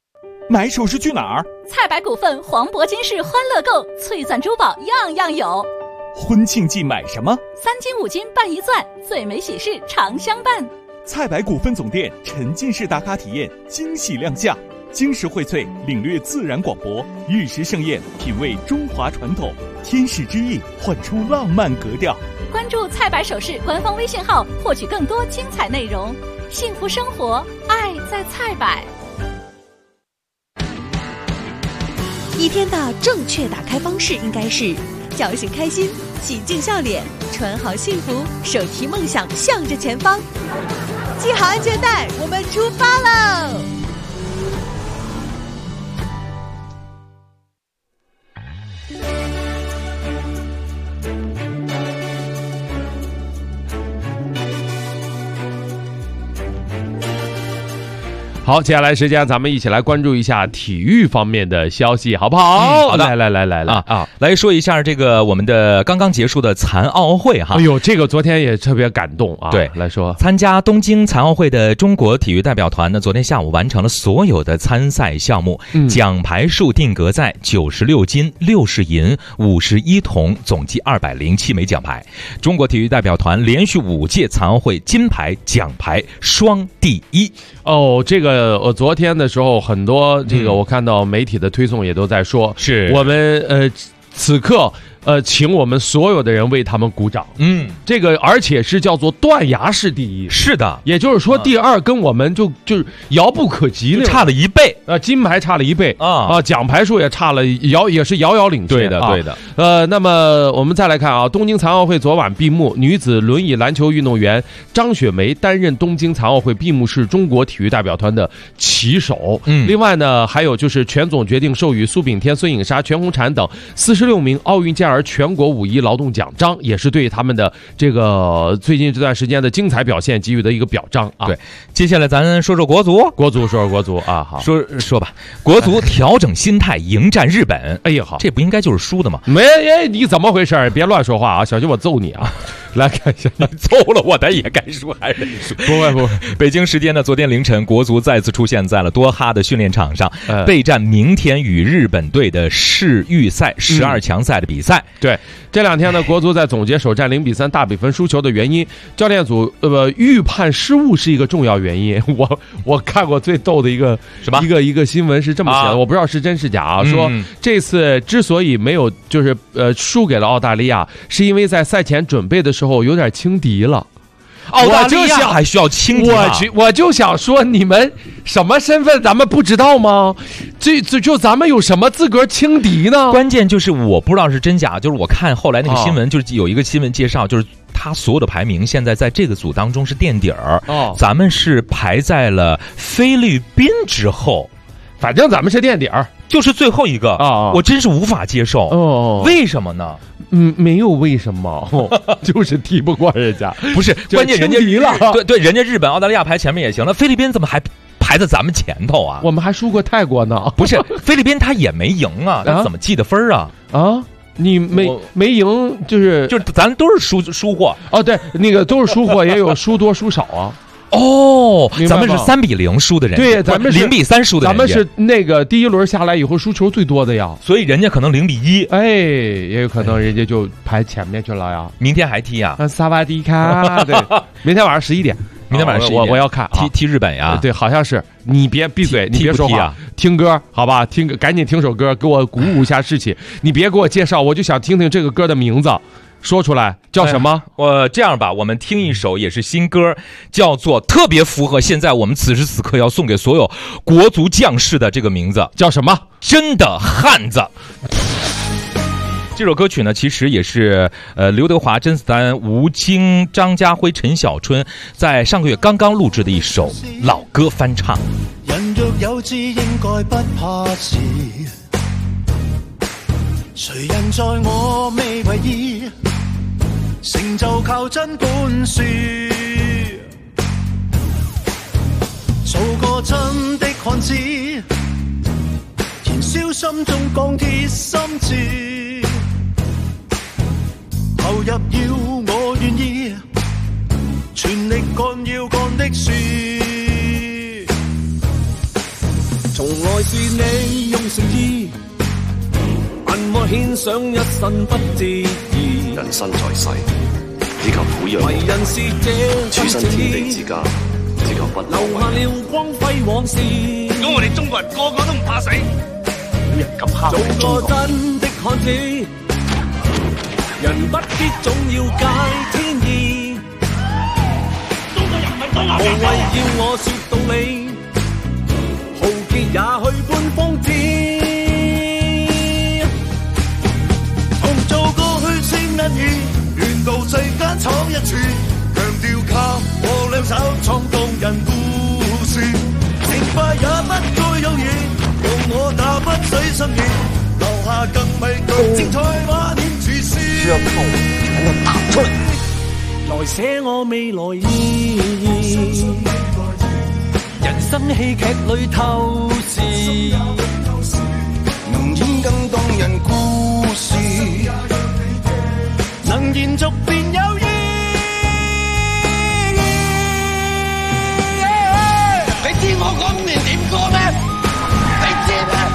买首饰去哪儿？ 菜百股份黄铂金饰欢乐购，翠钻珠宝样样有。 婚庆季买什么 ？3金5金办1钻，最美喜事常相伴。 菜百股份总店沉浸式打卡体验惊喜亮相，晶石荟萃，领略自然广博；玉石盛宴，品味中华传统；天使之翼，焕出浪漫格调。 关注菜百首饰官方微信号，获取更多精彩内容。幸福生活，爱在菜百。 一天的正确打开方式应该是：叫醒开心，洗净笑脸，穿好幸福，手提梦想向着前方。系好安全带，我们出发喽！ 好，接下来时间咱们一起来关注一下体育方面的消息，好不好？ 好的， 来来说一下这个我们的刚刚结束的残奥会哈。 哎呦，这个昨天也特别感动啊。 对， 来说， 参加东京残奥会的中国体育代表团呢，昨天下午完成了所有的参赛项目，奖牌数定格在96金、60银、51铜，总计207枚奖牌。中国体育代表团连续5届残奥会金牌奖牌双第一。 哦，这个我昨天的时候，很多这个我看到媒体的推送也都在说， 是我们此刻请我们所有的人为他们鼓掌。这个而且是叫做断崖式第一。 是的， 也就是说第二跟我们就是遥不可及， 就差了1倍。 金牌差了1倍奖牌数也差了也是遥遥领先。 对的。 那么我们再来看啊，东京残奥会昨晚闭幕，女子轮椅篮球运动员张雪梅担任东京残奥会闭幕式中国体育代表团的旗手。另外呢，还有就是全总决定授予苏炳添、孙颖莎、全红婵等46名奥运健儿全国5·1劳动奖章，也是对他们的这个最近这段时间的精彩表现给予的一个表彰啊。 对，接下来咱说说国足， 说说国足啊，好， 说吧，国足调整心态迎战日本。 哎呀，好， 这不应该就是输的吗？ 你怎么回事？别乱说话啊，小心我揍你啊！来看一下， 你揍了我的也该输还是输？ 不， 北京时间的昨天凌晨，国足再次出现在了多哈的训练场上，备战明天与日本队的世预赛12强赛的比赛。 对，这2天呢，国足在总结首战0比3大比分输球的原因，教练组预判失误是一个重要原因。我看过最逗的一个什么一个新闻是这么写的，我不知道是真是假啊，说这次之所以没有就是输给了澳大利亚，是因为在赛前准备的时候有点轻敌了。 澳大利亚还需要轻敌吗？ 我就想说，你们什么身份咱们不知道吗？就咱们有什么资格轻敌呢？ 关键就是我不知道是真假，就是我看后来那个新闻，就是有一个新闻介绍，就是他所有的排名现在在这个组当中是垫底儿，咱们是排在了菲律宾之后， 反正咱们是垫底儿， 就是最后一个啊！我真是无法接受，为什么呢？ 没有为什么，就是踢不过人家。 不是，关键人家赢了， 对，人家日本、澳大利亚排前面也行了，菲律宾怎么还排在咱们前头啊？ 我们还输过泰国呢。 不是，菲律宾他也没赢啊，他怎么记的分啊？ 你没赢，就是咱都是输货哦，对，那个都是输货，也有输多输少啊。 咱们是3比0输的人， 对，咱们是 0比3输的人， 咱们是那个第一轮下来以后输球最多的呀， 所以人家可能0比1， 也有可能人家就排前面去了呀。 明天还踢啊？ 萨瓦迪卡，对，明天晚上11点， 明天晚上11点， 我要看踢日本呀？ 对，好像是。你别闭嘴，你别说话，听歌好吧？赶紧听首歌，给我鼓舞一下士气。你别给我介绍，我就想听听这个歌的名字。说出来叫什么？ 我这样吧，我们听一首也是新歌，叫做特别符合现在我们此时此刻要送给所有国足将士的这个名字， 叫什么？ 真的汉子。这首歌曲呢，其实也是刘德华、甄子丹、吴京、张家辉、陈小春在上个月刚刚录制的一首老歌翻唱。 人若有志，應該不怕事。誰人在我未為意，成就靠真本事。做個真的漢子，燃燒心中鋼鐵心志。投入要我願意，全力幹要幹的事。從我是你用誠意，問我獻上一生不自意。 人生在世，只求撫養， 為人是這處身天地之間，只求不留下了光輝往事。 如果我哋中國人個個都唔怕死，冇人敢蝦我哋中國。 做個真的漢子，人不必總要解天意。中國人唔係當我無謂要我說道理，豪傑也去半瘋癲。 同做過去情人兒，願到世間闖一次，強調靠我兩手創動人故事，成敗也不該有意，用我那不死心意，留下更美更精彩畫面處事。需要靠我全都打出來， 來寫我未來意，人生戲劇裏透視， 能演更動人故事，能延續便有意。 你知我嗰5年點過咩？你知咩？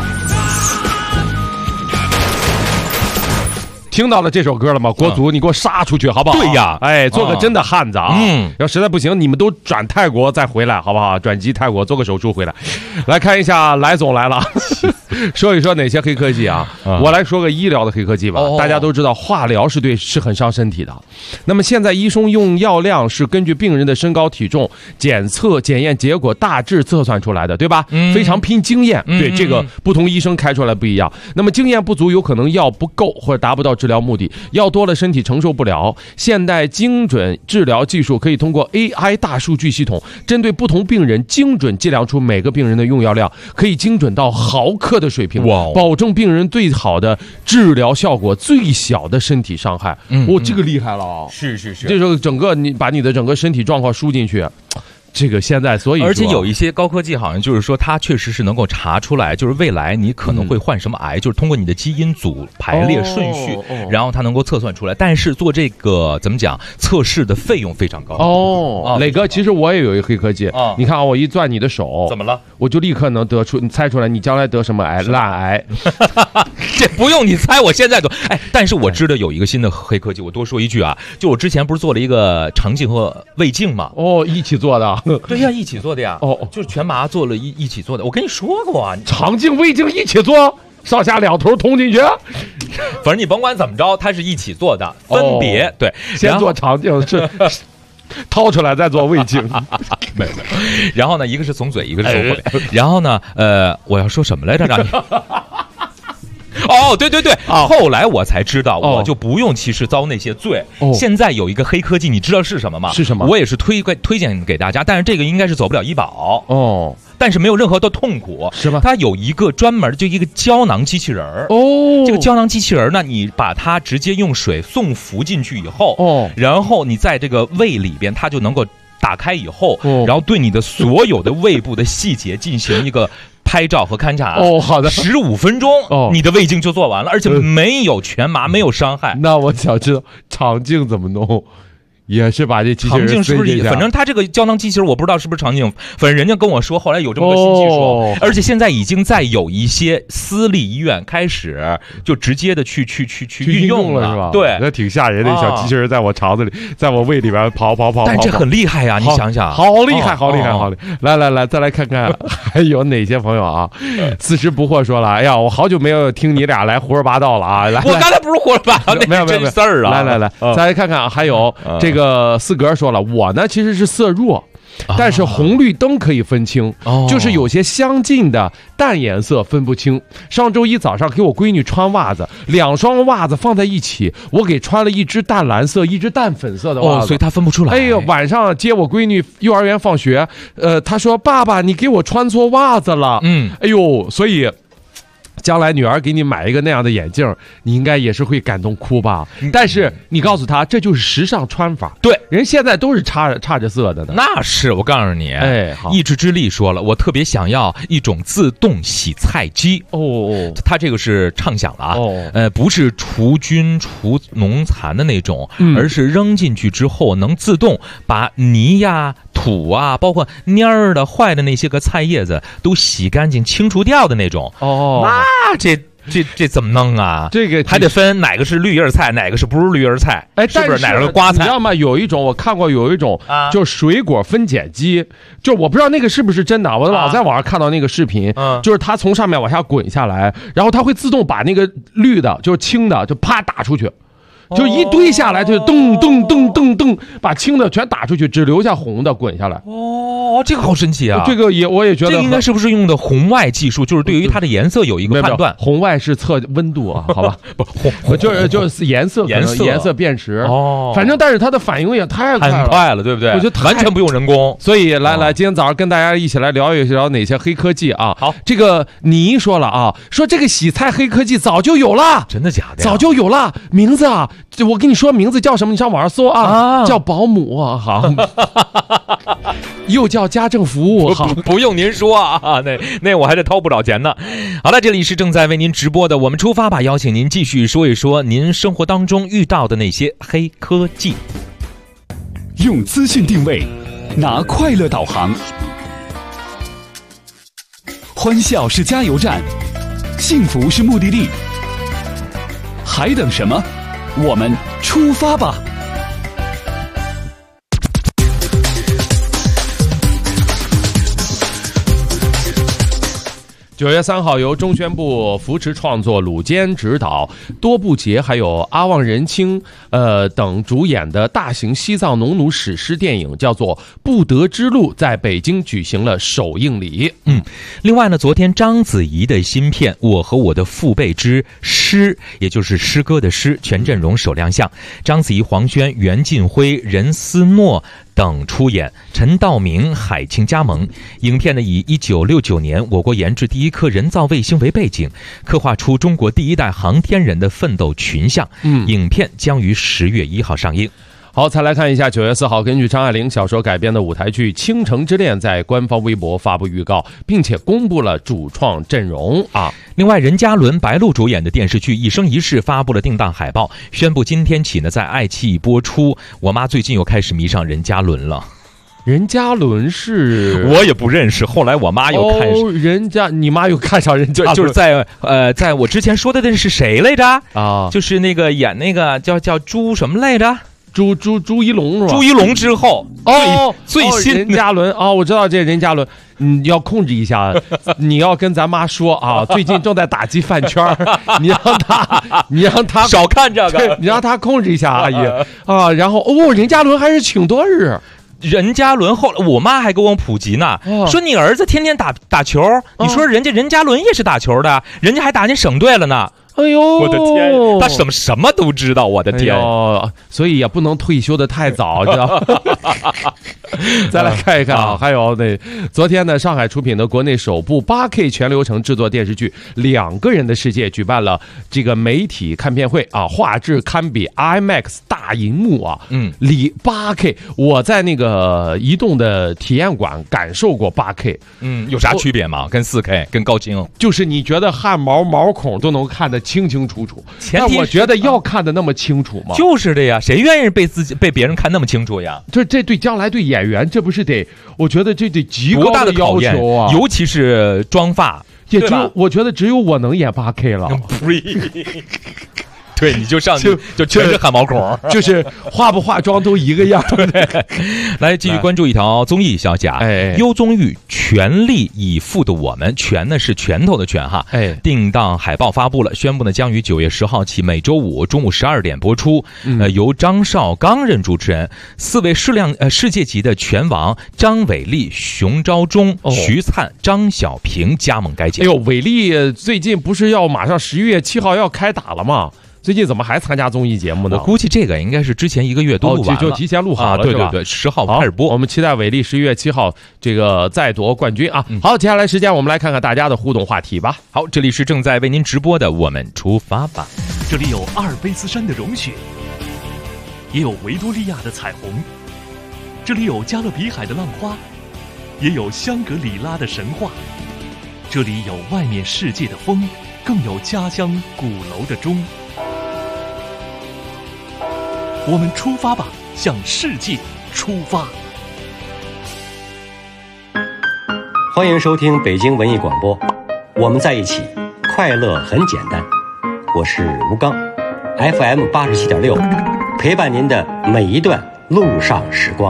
听到了这首歌了吗？国足，你给我杀出去好不好？ 对呀， 哎，做个真的汉子啊！要实在不行，你们都转泰国再回来好不好？转机泰国做个手术回来。来看一下，来总来了，说一说哪些黑科技啊？我来说个医疗的黑科技吧。大家都知道，化疗是很伤身体的。那么现在医生用药量是根据病人的身高体重检验结果大致测算出来的，对吧？非常拼经验。对，这个不同医生开出来不一样。那么经验不足，有可能药不够或者达不到治疗目的，药多了身体承受不了。现代精准治疗技术可以通过 AI 大数据系统，针对不同病人精准计量出每个病人的用药量，可以精准到毫克的水平，保证病人最好的治疗效果，最小的身体伤害。这个厉害了啊！ 是， 这时候整个你把你的整个身体状况输进去。这个现在，所以而且有一些高科技，好像就是说它确实是能够查出来，就是未来你可能会患什么癌，就是通过你的基因组排列顺序，然后它能够测算出来。但是做这个怎么讲，测试的费用非常高。 磊哥，其实我也有一个黑科技。你看啊，我一攥你的手， 怎么了？ 我就立刻能你猜出来你将来得什么癌，烂癌。 这不用你猜，我现在都但是我知道有一个新的黑科技，我多说一句啊，就我之前不是做了一个肠镜和胃镜吗？ 一起做的。 对呀，一起做的呀。就是全麻做了一起做的。我跟你说过啊， 肠镜、胃镜一起做，上下两头通进去。 反正你甭管怎么着，它是一起做的，分别对， 先做肠镜是掏出来再做胃镜。 没。然后呢，一个是从嘴，一个是从后面。然后呢，我要说什么来着？让你。对，后来我才知道，我就不用其实遭那些罪。现在有一个黑科技，你知道是什么吗？ 是什么？ 我也是推荐给大家，但是这个应该是走不了医保但是没有任何的痛苦， 是吗？ 它有一个专门就一个胶囊机器人这个胶囊机器人呢，你把它直接用水送服进去以后然后你在这个胃里边，它就能够打开以后然后对你的所有的胃部的细节进行一个拍照和勘察。 好的 ，15分钟你的胃镜就做完了，而且没有全麻，没有伤害。 那我想知道肠镜怎么弄？也是把这机器人肠镜是不是？反正它这个胶囊机器人我不知道是不是肠镜，反正人家跟我说后来有这么个新技术，而且现在已经在有一些私立医院开始就直接的去运用了，是吧？ 对， 那挺吓人的，小机器人在我肠子里，在我胃里边跑。 但这很厉害呀，你想想， 好厉害！来，再来看看还有哪些朋友啊？四十不惑说了，哎呀，我好久没有听你俩来胡说八道了啊！来， 我刚才不是胡说八道， 没有事儿啊！ 来，再来看看还有这个四格说了，我呢其实是色弱，但是红绿灯可以分清，就是有些相近的淡颜色分不清。上周一早上给我闺女穿袜子，2双袜子放在一起，我给穿了一只淡蓝色，一只淡粉色的袜子， 所以她分不出来。 哎呦，晚上接我闺女幼儿园放学，她说爸爸，你给我穿错袜子了。哎呦，所以。将来女儿给你买一个那样的眼镜，你应该也是会感动哭吧？但是你告诉她，这就是时尚穿法。 对， 人现在都是插着色的呢。 那是我告诉你，意志之力说了，我特别想要一种自动洗菜机。它这个是畅想了啊，不是除菌除农残的那种，而是扔进去之后能自动把泥呀、土土啊，包括蔫儿的、坏的那些个菜叶子都洗干净、清除掉的那种。那这怎么弄啊？ 这个还得分哪个是绿叶菜，哪个是不是绿叶菜？是不是哪个是瓜菜？ 你知道吗？有一种我看过，有一种就是水果分拣机，就我不知道那个是不是真的，我老在网上看到那个视频，就是它从上面往下滚下来，然后它会自动把那个绿的，就是青的，就啪打出去。就一堆下来，就噔噔噔噔噔，把青的全打出去，只留下红的滚下来。 这个好神奇啊！ 这个我也觉得， 这个应该是不是用的红外技术？就是对于它的颜色有一个判断。 红外是测温度啊，好吧？不，就是颜色辨识。反正但是它的反应也太快了，对不对？ 我觉得完全不用人工。 所以来，今天早上跟大家一起来聊一聊哪些黑科技啊？ 好， 这个你说了啊，说这个洗菜黑科技早就有了， 真的假的？ 早就有了，名字啊。我跟你说名字叫什么？你上网上搜啊，叫保姆啊，好，又叫家政服务，好， 不用您说啊，那我还得掏不少钱呢。好了，这里是正在为您直播的，我们出发吧，邀请您继续说一说您生活当中遇到的那些黑科技。 用资讯定位，拿快乐导航，欢笑是加油站，幸福是目的地，还等什么？我们出发吧 ！9月3号，由中宣部扶持创作、鲁坚执导，多部节还有阿旺任清等主演的大型西藏农奴史诗电影，叫做《不得之路》，在北京举行了首映礼。 另外呢，昨天章子怡的新片《我和我的父辈之诗》，也就是诗歌的诗，全阵容首亮相，章子怡、黄轩、袁晋辉、任思诺等出演，陈道明、海清加盟。影片呢以1969年我国研制第一颗人造卫星为背景，刻画出中国第一代航天人的奋斗群像。影片将于10月1号上映。 好，再来看一下9月4号，根据张爱玲小说改编的舞台剧《倾城之恋》在官方微博发布预告，并且公布了主创阵容啊。 另外，任嘉伦、白鹿主演的电视剧《一生一世》发布了定档海报，宣布今天起呢在爱奇艺播出。我妈最近又开始迷上任嘉伦了。 任嘉伦是我也不认识，后来我妈又看你妈又看上任嘉伦， 就是在我之前说的那是谁来着啊？就是那个演那个叫朱什么来着？ 朱一龙是吧？ 朱一龙之后最新任嘉伦啊，我知道这任嘉伦，你要控制一下，你要跟咱妈说啊，最近正在打击饭圈，你让他少看这个， 你让他控制一下，阿姨啊。然后任嘉伦还是请多日。 任嘉伦后来，我妈还给我普及呢，说你儿子天天打球，你说人家任嘉伦也是打球的，人家还打进省队了呢。 哎呦， 我的天，他什么都知道，我的天， 所以也不能退休的太早，知道吗？再来看一看啊，还有昨天呢，上海出品的国内首部8K 全流程制作电视剧《两个人的世界》举办了这个媒体看片会啊，画质堪比 IMAX 大银幕啊，里 8K， 我在那个移动的体验馆感受过8K， 有啥区别吗？跟4K 跟高清， 就是你觉得汗毛孔都能看得清清楚楚，但我觉得要看得那么清楚吗？ 就是的呀，谁愿意被别人看那么清楚呀？ 这对将来对演员，这不是得？我觉得这得极高的要求啊， 尤其是妆发， 也只有我觉得只有我能演8K 了。 对，你就上去就全是汗毛孔， 就是化不化妆都一个样。 来，继续关注一条综艺消息啊！优综艺全力以赴的我们，拳呢是拳头的拳哈。定档海报发布了，宣布呢将于9月10号起每周五中午12点播出。由张绍刚任主持人，4位世界级的拳王张伟丽、熊昭忠、徐灿、张小平加盟该节。 哎呦，伟丽最近不是要马上11月7号要开打了吗？最近怎么还参加综艺节目呢？ 我估计这个应该是之前1个月都录完了， 就提前录好了， 对对对，10号开始播。 我们期待伟丽11月7号这个再夺冠军啊！好，接下来时间我们来看看大家的互动话题吧。 好，这里是正在为您直播的，我们出发吧。 这里有阿尔卑斯山的融雪，也有维多利亚的彩虹，这里有加勒比海的浪花，也有香格里拉的神话，这里有外面世界的风，更有家乡鼓楼的钟。我们出发吧，向世界出发。 欢迎收听北京文艺广播，我们在一起，快乐很简单。我是吴刚 ，FM 87.6，陪伴您的每一段路上时光。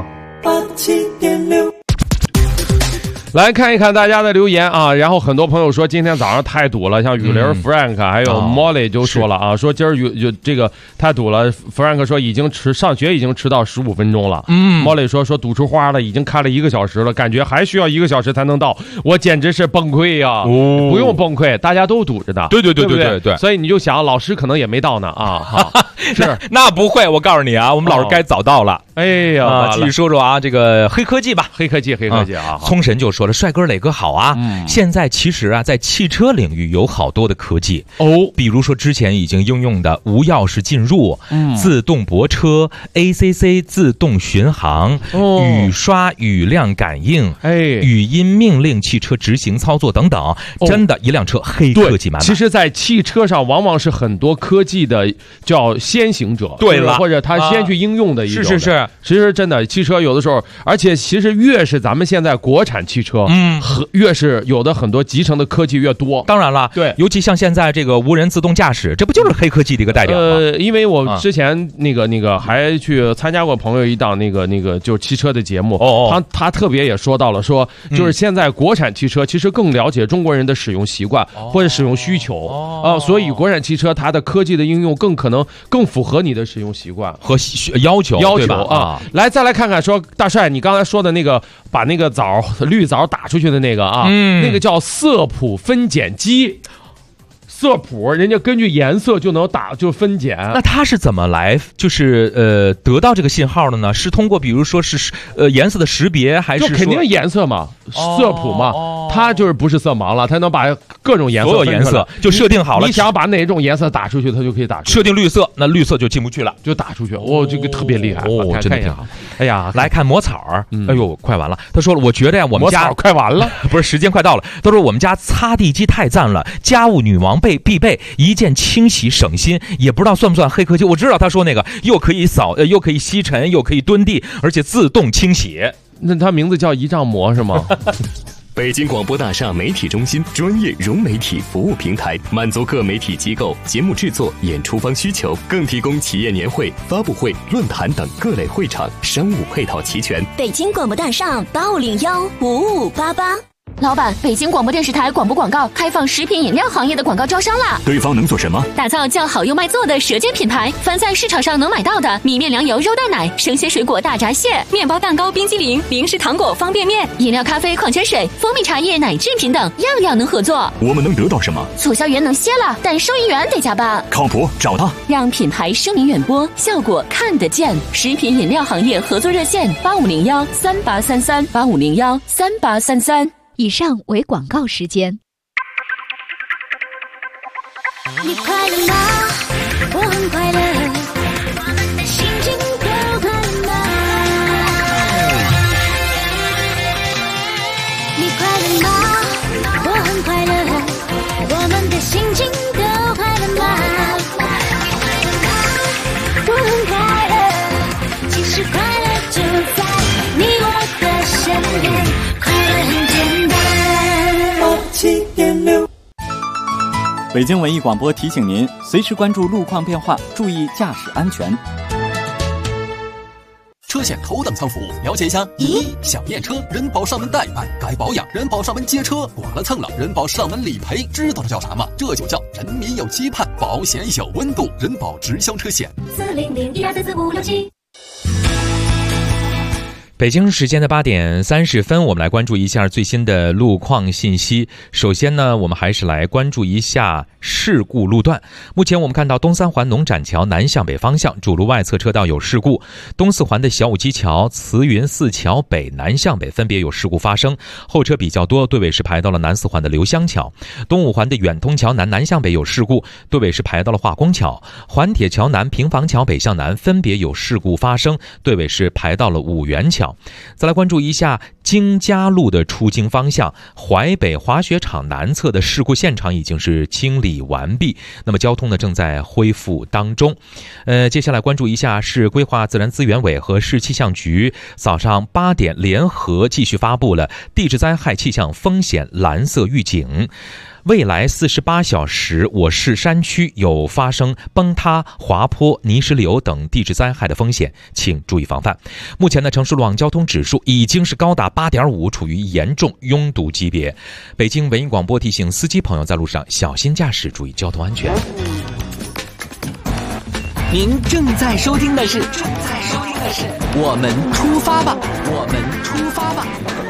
87.6。 来看一看大家的留言啊，然后很多朋友说今天早上太堵了，像雨林、Frank 还有 Molly 就说了啊，说今儿这个太堵了。Frank 说上学已经迟到15分钟了。Molly 说堵出花了，已经开了1个小时了，感觉还需要1个小时才能到，我简直是崩溃呀！不用崩溃，大家都堵着的。对，所以你就想老师可能也没到呢啊。是那不会，我告诉你啊，我们老师该早到了。 哎呀， 继续说说啊，这个黑科技吧， 黑科技啊。 聪神就说了，帅哥磊哥好啊。现在其实啊，在汽车领域有好多的科技比如说之前已经应用的无钥匙进入、自动泊车、ACC 自动巡航、雨刷雨量感应、语音命令汽车执行操作等等，真的一辆车黑科技满满。 其实，在汽车上往往是很多科技的叫先行者， 对了， 或者他先去应用的一种。 是， 其实真的汽车有的时候，而且其实越是咱们现在国产汽车，越是有的很多集成的科技越多。 当然了， 对， 尤其像现在这个无人自动驾驶，这不就是黑科技的一个代表吗？ 因为我之前那个还去参加过朋友一档那个就是汽车的节目，他特别也说到了，说就是现在国产汽车其实更了解中国人的使用习惯或者使用需求所以国产汽车它的科技的应用可能更符合你的使用习惯和要求啊。来，再来看看说大帅，你刚才说的那个把那个绿藻打出去的那个啊，那个叫色谱分拣机。色谱人家根据颜色就能就分拣。 那它是怎么来就是得到这个信号的呢？是通过比如说是颜色的识别，还是就肯定颜色嘛，色谱嘛，它就是不是色盲了，它能把各种颜色所有颜色就设定好了。 你想把哪种颜色打出去，它就可以打出去。 设定绿色，那绿色就进不去了， 就打出去。这个特别厉害真的挺好。 哎呀， 来看抹草哎呦，快完了。他说了，我觉得呀，我们家抹草快完了， 不是时间快到了。他说我们家擦地机太赞了，家务女王必备，一键清洗省心，也不知道算不算黑科技。我知道他说那个又可以扫，又可以吸尘，又可以蹲地，而且自动清洗。 那它名字叫一丈膜是吗？ 北京广播大厦媒体中心专业融媒体服务平台，满足各媒体机构节目制作、演出方需求，更提供企业年会、发布会、论坛等各类会场，商务配套齐全。 北京广播大厦85015588。 老板，北京广播电视台广播广告开放食品饮料行业的广告招商啦！ 对方能做什么？ 打造叫好又卖座的舌尖品牌，凡在市场上能买到的米面粮油肉蛋奶、生鲜水果大闸蟹、面包蛋糕冰激凌、零食糖果方便面、饮料咖啡矿泉水、蜂蜜茶叶奶制品等，样样能合作。 我们能得到什么？ 促销员能歇了，但收银员得加班。 靠谱，找他， 让品牌声名远播，效果看得见。食品饮料行业合作热线8501383385013833。 以上为广告时间。 你快乐吗？我很快乐，我们的心情都快乐吗？你快乐吗？我很快乐，我们的心情都快乐吗？我很快乐，其实快乐就在你我的身边，快乐很简单。87.6。 北京文艺广播提醒您，随时关注路况变化，注意驾驶安全。 车险头等舱服务，了解一下。1. 想验车，人保上门代办；该保养，人保上门接车；剐了蹭了，人保上门理赔。知道这叫啥吗？这就叫人民有期盼，保险有温度。人保直销车险。 40012445667。 北京时间的8点30分，我们来关注一下最新的路况信息。首先呢，我们还是来关注一下事故路段。目前我们看到东三环农展桥南向北方向主路外侧车道有事故，东四环的小武基桥、慈云寺桥北南向北分别有事故发生，后车比较多，队尾是排到了南四环的刘香桥。东五环的远通桥南向北有事故，队尾是排到了化工桥。环铁桥南、平房桥北向南分别有事故发生，队尾是排到了五元桥。再来关注一下京嘉路的出京方向淮北滑雪场南侧的事故现场已经是清理完毕，那么交通呢正在恢复当中。接下来关注一下市规划自然资源委和市气象局早上8点联合继续发布了地质灾害气象风险蓝色预警。未来48小时，我市山区有发生崩塌、滑坡、泥石流等地质灾害的风险，请注意防范。目前呢，城市路网交通指数已经是高达8.5，处于严重拥堵级别。北京文艺广播提醒司机朋友在路上小心驾驶，注意交通安全。 您正在收听的是我们出发吧，我们出发吧。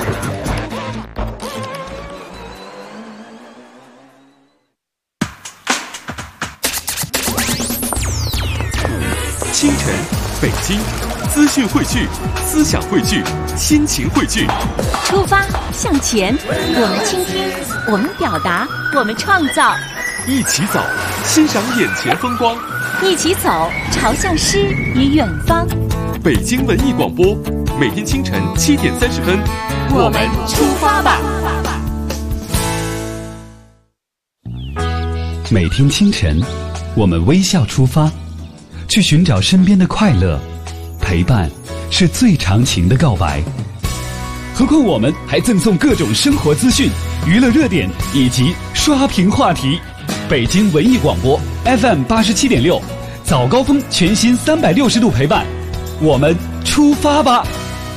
清晨，北京，资讯汇聚，思想汇聚，心情汇聚。 出发向前，我们倾听，我们表达，我们创造。 一起走，欣赏眼前风光。 一起走，朝向诗与远方。 北京文艺广播，每天清晨7点30分， 我们出发吧。 每天清晨，我们微笑出发，去寻找身边的快乐，陪伴是最长情的告白。何况我们还赠送各种生活资讯、娱乐热点以及刷屏话题。北京文艺广播 FM 87.6，早高峰全新360度陪伴，我们出发吧。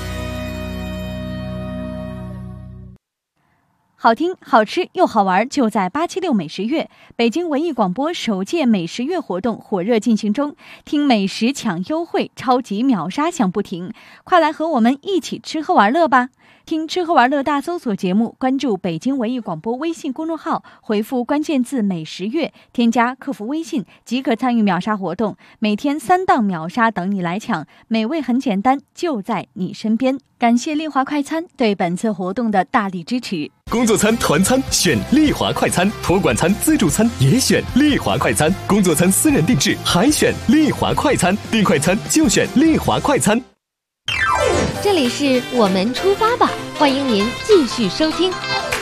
好听、好吃又好玩，就在876美食月。北京文艺广播首届美食月活动火热进行中，听美食抢优惠，超级秒杀响不停，快来和我们一起吃喝玩乐吧！听吃喝玩乐大搜索节目，关注北京文艺广播微信公众号，回复关键字美食月，添加客服微信即可参与秒杀活动，每天3档秒杀等你来抢，美味很简单，就在你身边。感谢丽华快餐对本次活动的大力支持。 工作餐、团餐选丽华快餐，托管餐、自助餐也选丽华快餐，工作餐私人定制还选丽华快餐，订快餐就选丽华快餐。 这里是我们出发吧，欢迎您继续收听。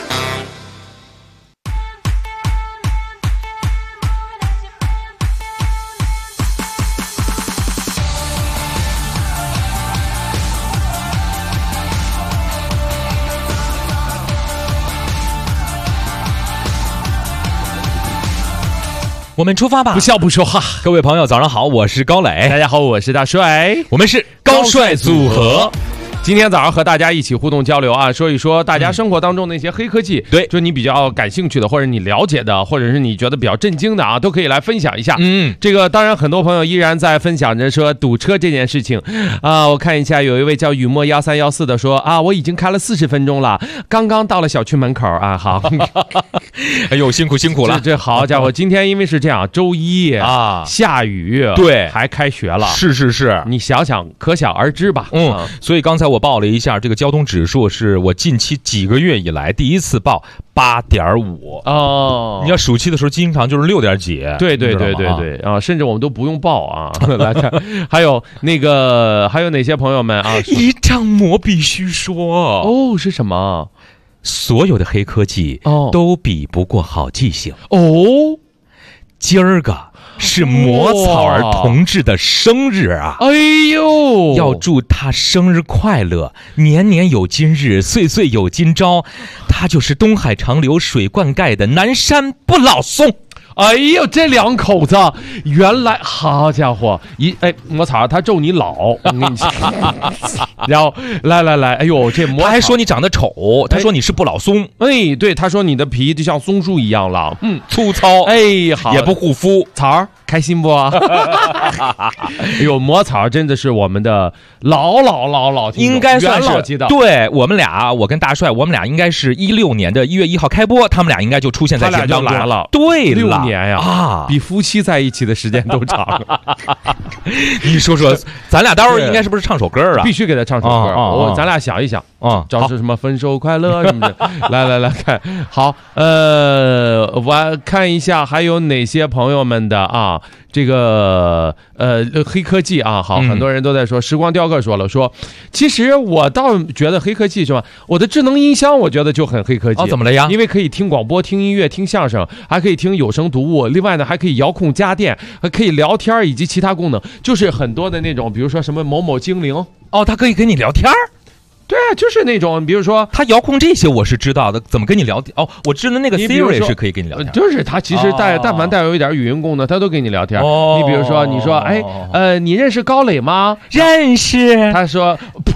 我们出发吧， 不笑不说话。 各位朋友早上好，我是高磊。 大家好，我是大帅。 我们是高帅组合。 今天早上和大家一起互动交流啊，说一说大家生活当中那些黑科技，对，就你比较感兴趣的，或者你了解的，或者是你觉得比较震惊的啊，都可以来分享一下。这个当然很多朋友依然在分享着说堵车这件事情啊。我看一下，有一位叫雨墨1314的说啊，我已经开了40分钟了，刚刚到了小区门口啊。好， 哎呦，辛苦了。 这好家伙，今天因为是这样，周一啊，下雨， 对， 还开学了。 是， 你想想，可想而知吧。 所以刚才我报了一下，这个交通指数是我近期几个月以来第一次报8.5 哦。 你要暑期的时候经常就是6点几。 对啊，甚至我们都不用报啊。来看，还有哪些朋友们啊？ 一张膜必须说哦，是什么？ 所有的黑科技都比不过好记性哦。 今儿个是魔草儿同志的生日啊！ 哎呦， 要祝他生日快乐，年年有今日，岁岁有今朝。他就是东海长流水灌溉的南山不老松。 哎呦，这两口子原来好家伙，魔草他咒你老，我跟你讲。然后来，哎呦，这魔草他还说你长得丑，他说你是不老松。 哎，对，他说你的皮就像松树一样了， 粗糙， 好， 也不护肤。 草儿开心不？哎呦，魔草真的是我们的老应该算是元老级的。 对，我们俩，我跟大帅，我们俩应该是16年的1月1号开播，他们俩应该就出现在节目当中来了。 对了。 年呀，啊，比夫妻在一起的时间都长。 你说说，咱俩待会儿应该是不是唱首歌啊？ 必须给他唱首歌。咱俩想一想啊，找是什么分手快乐什么的。来看，好，我看一下还有哪些朋友们的啊。这个黑科技啊，好，很多人都在说。时光雕刻说了，说其实我倒觉得黑科技是吧？我的智能音箱我觉得就很黑科技。 怎么了呀？ 因为可以听广播、听音乐、听相声，还可以听有声读物。另外呢，还可以遥控家电，还可以聊天以及其他功能，就是很多的那种，比如说什么某某精灵它可以跟你聊天。 对啊，就是那种，比如说它遥控这些我是知道的，怎么跟你聊天？我知道那个 Siri 是可以跟你聊天， 就是它其实但凡带有一点语音功能，它都跟你聊天。你比如说，你说，你认识高磊吗？ 认识。 他说，呸。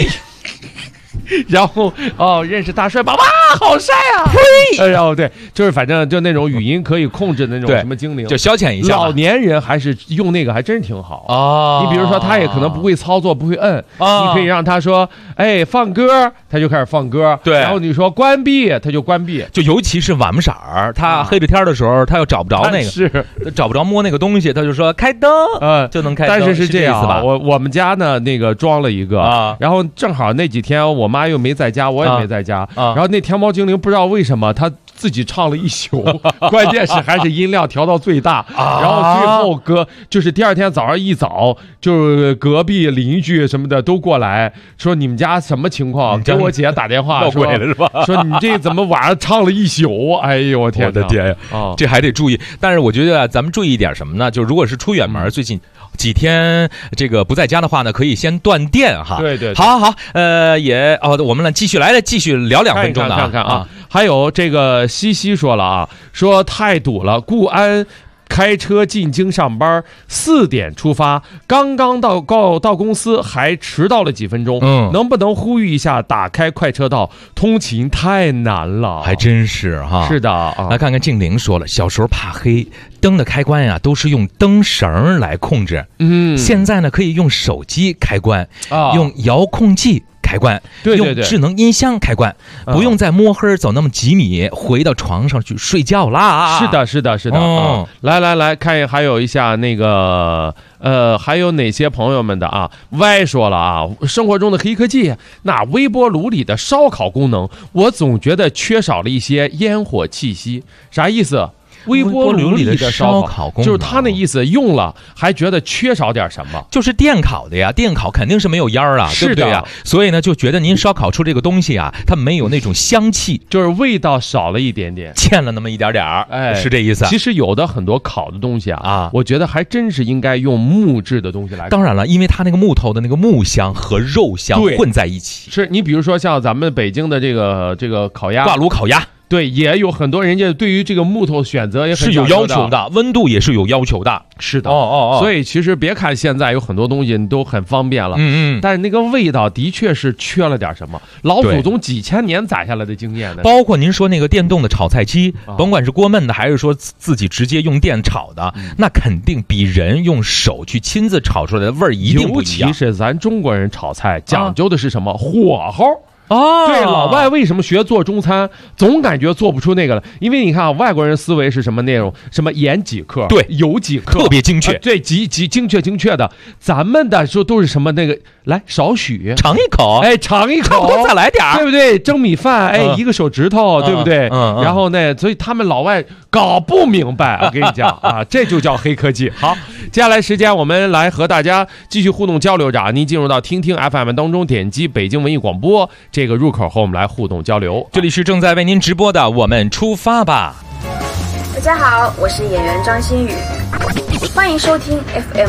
然后认识大帅宝，哇，好帅啊！呸！然后对，就是反正就那种语音可以控制的那种什么精灵， 就消遣一下。 老年人还是用那个还真挺好啊。你比如说，他也可能不会操作，不会摁，你可以让他说，放歌，他就开始放歌。 对， 然后你说关闭，他就关闭。 就尤其是晚色儿，他黑着天的时候，他又找不着那个， 是找不着摸那个东西，他就说开灯，就能开灯。 但是这样吧，我们家呢那个装了一个然后正好那几天我妈又没在家，我也没在家，然后那天猫精灵不知道为什么他自己唱了一宿，关键是还是音量调到最大，然后最后就是第二天早上一早，就是隔壁邻居什么的都过来说你们家什么情况，给我姐打电话闹鬼了是吧？ 说你这怎么晚上唱了一宿？哎呦我天， 我的天呀！这还得注意。但是我觉得咱们注意一点什么呢？就如果是出远门，最近几天这个不在家的话呢，可以先断电哈。 对， 好，我们继续聊2分钟的看啊。还有这个西西说了啊，说太堵了，固安开车进京上班，4点出发，刚刚到公司还迟到了几分钟。能不能呼吁一下打开快车道？通勤太难了， 还真是哈。 是的来看看静玲说了，小时候怕黑，灯的开关呀都是用灯绳来控制。现在呢可以用手机开关，用遥控器开关， 对， 用智能音箱开关，不用再摸黑走那么几米回到床上去睡觉啦。 是的。来看还有一下那个还有哪些朋友们的啊？Y 说了啊，生活中的黑科技，那微波炉里的烧烤功能，我总觉得缺少了一些烟火气息。啥意思？微波炉里的烧烤功能，就是他那意思，用了还觉得缺少点什么， 就是电烤的呀，电烤肯定是没有烟儿啊，对不对呀？所以呢，就觉得您烧烤出这个东西啊，它没有那种香气， 就是味道少了一点点， 欠了那么一点点儿，是这意思。 其实有的很多烤的东西啊，我觉得还真是应该用木质的东西来烤。 当然了，因为它那个木头的那个木香和肉香混在一起。 是你比如说像咱们北京的这个烤鸭， 挂炉烤鸭。 对，也有很多人家对于这个木头选择也很是有要求的，温度也是有要求的。 是的，所以其实别看现在有很多东西都很方便了，但是那个味道的确是缺了点什么。老祖宗几千年攒下来的经验的， 包括您说那个电动的炒菜机，甭管是锅焖的还是说自己直接用电炒的，那肯定比人用手去亲自炒出来的味儿一定不一样。 尤其是咱中国人炒菜讲究的是什么？火候。对，老外为什么学做中餐，总感觉做不出那个了？因为你看啊，外国人思维是什么内容？什么盐几克， 对， 油几克， 特别精确， 对，精确的。咱们的时候都是什么那个，来少许， 尝一口， 尝一口， 再来点， 对不对？蒸米饭，一个手指头，对不对？然后呢，所以他们老外搞不明白，我跟你讲啊，这就叫黑科技。好，接下来时间我们来和大家继续互动交流着，您进入到听听 FM 当中，点击北京文艺广播这个入口和我们来互动交流。 这里是正在为您直播的我们出发吧。 大家好，我是演员张馨予，欢迎收听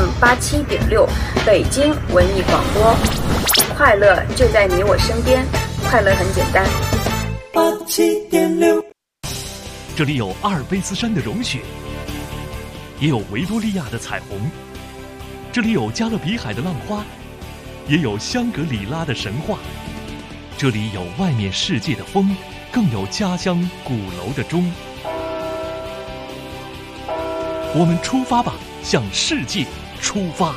FM87.6 北京文艺广播，快乐就在你我身边，快乐很简单。 87.6， 这里有阿尔卑斯山的融雪，也有维多利亚的彩虹，这里有加勒比海的浪花，也有香格里拉的神话。这里有外面世界的风，更有家乡鼓楼的钟。我们出发吧，向世界出发。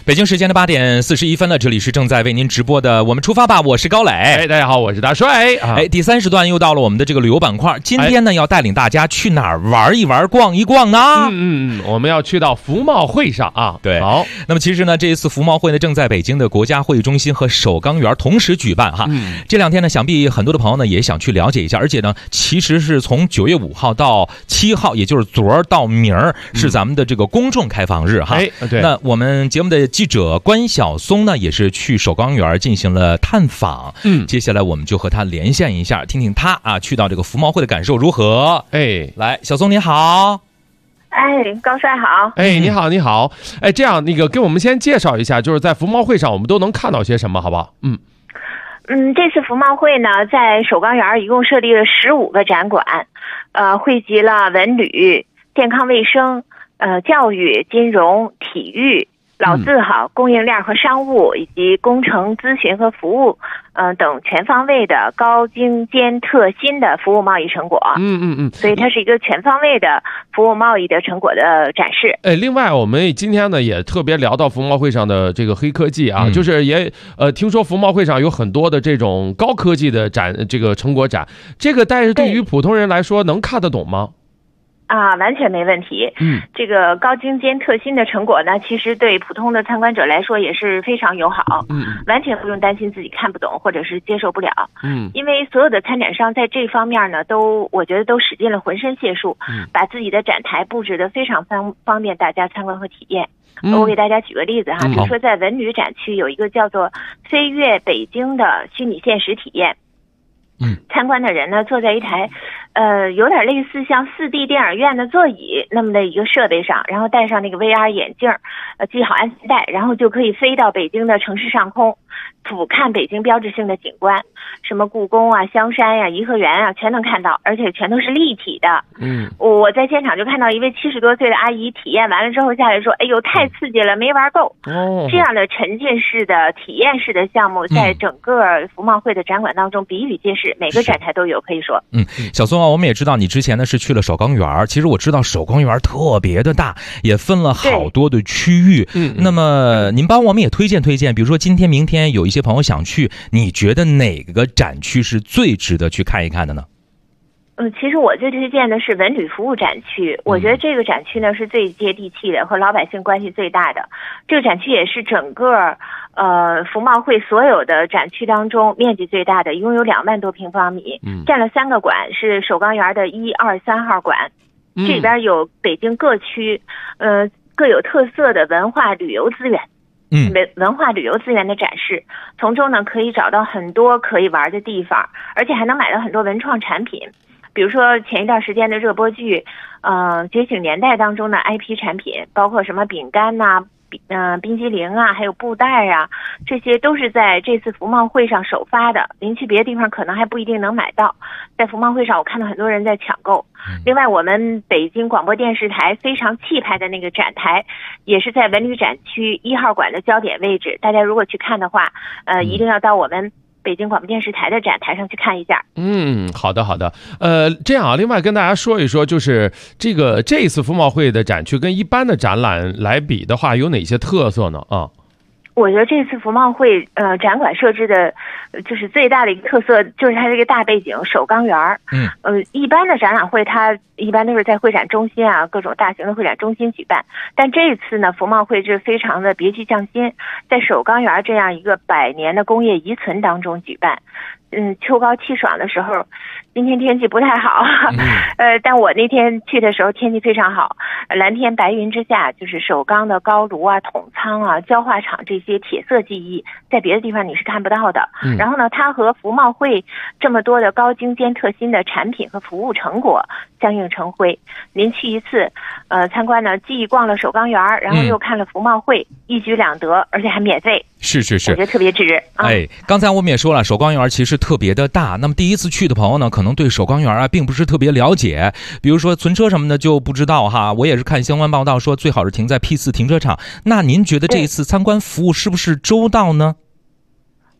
北京时间的8点41分了，这里是正在为您直播的我们出发吧，我是高磊。 大家好，我是大帅。 第3时段又到了我们的这个旅游板块，今天呢要带领大家去哪儿玩一玩、逛一逛呢？ 我们要去到服贸会上啊。 对， 好。 那么其实呢，这一次服贸会呢正在北京的国家会议中心和首钢园同时举办哈。这2天呢，想必很多的朋友呢也想去了解一下，而且呢，其实是从9月5号到7号，也就是昨儿到明儿，是咱们的这个公众开放日哈。 对。 那我们节目的记者关晓松呢，也是去首钢园进行了探访。接下来我们就和他连线一下，听听他去到这个服贸会的感受如何。来，小松你好。 高帅好。 你好，你好。这样给我们先介绍一下，就是在服贸会上我们都能看到些什么，好不好？ 这次服贸会呢，在首钢园一共设立了15个展馆，汇集了文旅、健康卫生、教育、金融、体育、老字号、供应链和商务，以及工程咨询和服务等全方位的高精尖特新的服务贸易成果。所以它是一个全方位的服务贸易的成果的展示。 另外我们今天呢也特别聊到服贸会上的这个黑科技啊，就是也听说服贸会上有很多的这种高科技的这个成果展，但是对于普通人来说能看得懂吗？ 完全没问题。这个高精尖特新的成果呢，其实对普通的参观者来说也是非常友好。完全不用担心自己看不懂或者是接受不了。因为所有的参展商在这方面呢，我觉得都使尽了浑身解数，把自己的展台布置得非常方便大家参观和体验。我给大家举个例子哈，比如说在文旅展区有一个叫做飞跃北京的虚拟现实体验。参观的人呢，坐在一台有点类似像4D 电影院的座椅那么的一个设备上，然后戴上那个 VR 眼镜，系好安全带，然后就可以飞到北京的城市上空，俯瞰北京标志性的景观，什么故宫啊、香山呀、颐和园啊，全能看到，而且全都是立体的。我在现场就看到一位70多岁的阿姨体验完了之后下来说：“哎呦，太刺激了，没玩够。”这样的沉浸式的体验式的项目，在整个服贸会的展馆当中比比皆是，每个展台都有，可以说。 小松我们也知道你之前呢是去了首钢园，其实我知道首钢园特别的大，也分了好多的区域。那么您帮我们也推荐推荐，比如说今天、明天有一些朋友想去，你觉得哪个展区是最值得去看一看的呢？ 其实我最推荐的是文旅服务展区，我觉得这个展区呢是最接地气的，和老百姓关系最大的。这个展区也是整个服贸会所有的展区当中面积最大的，一共有2万多平方米，占了3个馆，是首钢园的1、2、3号馆。这里边有北京各区各有特色的文化旅游资源。文化旅游资源的展示，从中呢可以找到很多可以玩的地方，而且还能买到很多文创产品。比如说前一段时间的热播剧觉醒年代当中的 IP 产品，包括什么饼干呐、冰激凌啊，还有布袋啊，这些都是在这次服贸会上首发的，您去别的地方可能还不一定能买到，在服贸会上我看到很多人在抢购。另外我们北京广播电视台非常气派的那个展台，也是在文旅展区1号馆的焦点位置，大家如果去看的话一定要到我们北京广播电视台的展台上去看一下。 好的好的。这样另外跟大家说一说，就是这一次服贸会的展区跟一般的展览来比的话，有哪些特色呢？ 我觉得这次服贸会展馆设置的就是最大的一个特色，就是它这个大背景首钢园。一般的展览会它一般都是在会展中心啊，各种大型的会展中心举办，但这次呢服贸会是非常的别具匠心，在首钢园这样一个100年的工业遗存当中举办。秋高气爽的时候，今天天气不太好，但我那天去的时候天气非常好，蓝天白云之下，就是首钢的高炉啊、桶仓啊、焦化厂这些铁色技艺，在别的地方你是看不到的。然后呢，它和服贸会这么多的高精尖特新的产品和服务成果相映成辉。您去一次，参观呢，既逛了首钢园，然后又看了服贸会，一举两得，而且还免费。 是， 我觉得特别值。 刚才我们也说了，首钢园其实特别的大，那么第一次去的朋友呢，可能对首钢园并不是特别了解，比如说存车什么的就不知道哈。我也是看相关报道说最好是停在 P4 停车场，那您觉得这一次参观服务是不是周到呢？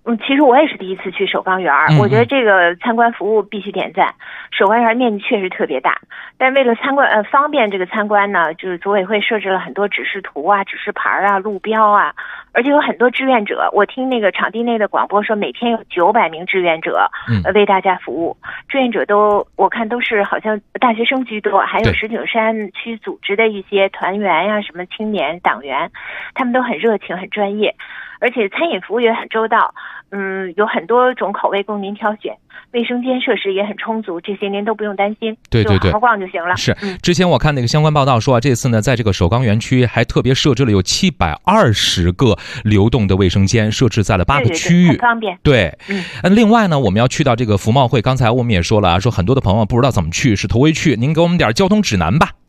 其实我也是第一次去首钢园，我觉得这个参观服务必须点赞。首钢园面积确实特别大，但为了方便这个参观呢，就是组委会设置了很多指示图啊、指示牌啊、路标啊，而且有很多志愿者。我听那个场地内的广播说，每天有900名志愿者为大家服务。志愿者我看都是好像大学生居多，还有石景山区组织的一些团员呀、什么青年党员，他们都很热情、很专业。而且餐饮服务也很周到，有很多种口味供您挑选，卫生间设施也很充足，这些您都不用担心， 对， 就好好逛就行了。 是，之前我看那个相关报道说啊，这次呢，在这个首钢园区还特别设置了有720个流动的卫生间，设置在了8个区域， 很方便。 对，另外呢，我们要去到这个服贸会，刚才我们也说了啊，说很多的朋友不知道怎么去，是头回去，您给我们点交通指南吧。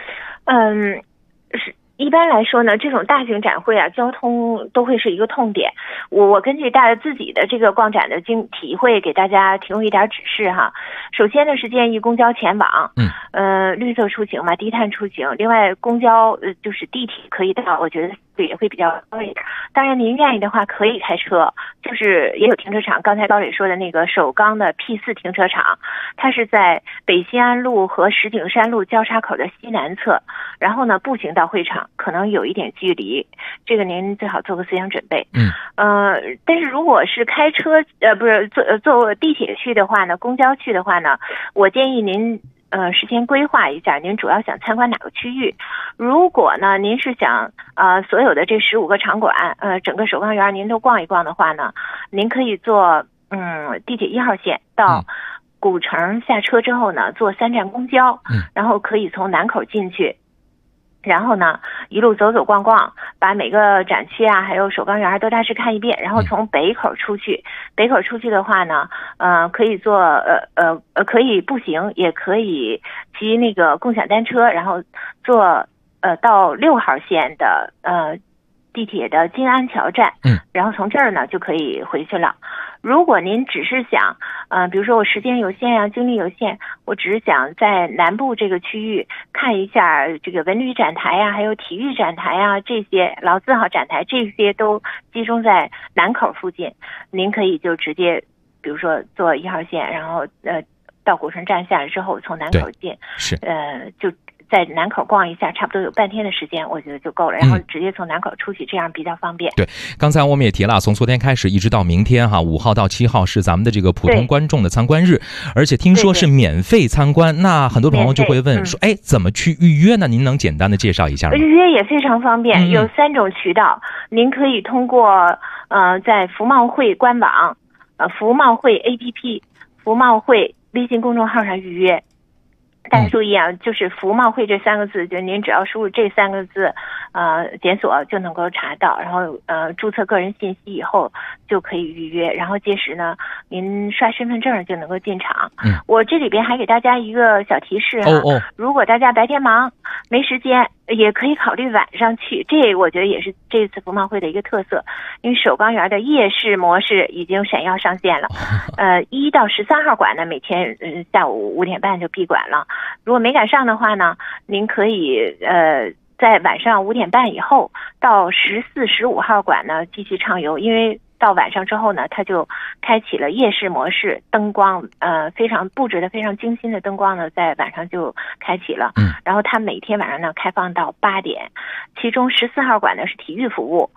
是。一般来说呢，这种大型展会啊，交通都会是一个痛点。我根据自己的这个逛展的体会，给大家提供一点指示哈。首先呢是建议公交前往，绿色出行嘛，低碳出行。另外，公交就是地铁可以到，我觉得也会比较高一点。当然，您愿意的话可以开车，就是也有停车场。刚才高磊说的那个首钢的 P4 停车场，它是在北西安路和石景山路交叉口的西南侧，然后呢步行到会场可能有一点距离，这个您最好做个思想准备。但是如果是开车不是坐地铁去的话呢，公交去的话呢，我建议您事先规划一下，您主要想参观哪个区域。如果呢您是想所有的这15个场馆整个首钢园您都逛一逛的话呢，您可以坐地铁1号线到古城，下车之后呢坐3站公交，然后可以从南口进去，然后呢一路走走逛逛，把每个展区啊还有首钢园都大致看一遍，然后从北口出去。北口出去的话呢可以可以步行，也可以骑那个共享单车，然后坐到6号线的地铁的金安桥站，然后从这儿呢就可以回去了。如果您只是想比如说我时间有限呀，精力有限，我只是想在南部这个区域看一下这个文旅展台呀，还有体育展台呀，这些老字号展台，这些都集中在南口附近，您可以就直接比如说坐1号线，然后到古城站下来之后从南口进，就在南口逛一下，差不多有半天的时间，我觉得就够了。然后直接从南口出去，这样比较方便。 对，刚才我们也提了，从昨天开始一直到明天哈，5号到7号是咱们的这个普通观众的参观日，而且听说是免费参观。那很多朋友就会问说，怎么去预约呢？您能简单的介绍一下吗？ 预约也非常方便，有3种渠道，您可以通过在服贸会官网、服贸会 APP、服贸会微信公众号上预约。大家注意啊，就是服贸会这3个字，就您只要输入这3个字，检索就能够查到，然后注册个人信息以后就可以预约，然后届时呢，您刷身份证就能够进场。我这里边还给大家一个小提示哈，如果大家白天忙没时间，也可以考虑晚上去，这我觉得也是这次服贸会的一个特色，因为首钢园的夜市模式已经闪耀上线了。1到13号馆呢，每天下午5点半就闭馆了。如果没赶上的话呢，您可以在晚上5点半以后到14、15号馆呢继续畅游，因为到晚上之后呢，它就开启了夜市模式，灯光非常布置的非常精心的灯光呢，在晚上就开启了。然后它每天晚上呢开放到8点，其中14号馆呢是体育服务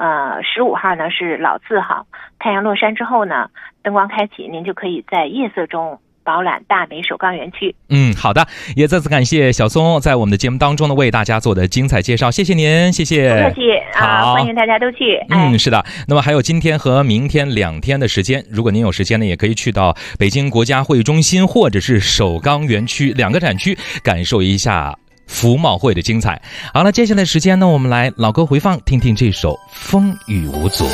，15号呢是老字号。太阳落山之后呢，灯光开启，您就可以在夜色中饱览大美首钢园区。 好的，也再次感谢小松在我们的节目当中呢为大家做的精彩介绍，谢谢您，谢谢。 不客气欢迎大家都去。 是的。那么还有今天和明天2天的时间，如果您有时间呢，也可以去到北京国家会议中心或者是首钢园区2个展区，感受一下服贸会的精彩。好了，接下来时间呢，我们来老歌回放，听听这首《风雨无阻》。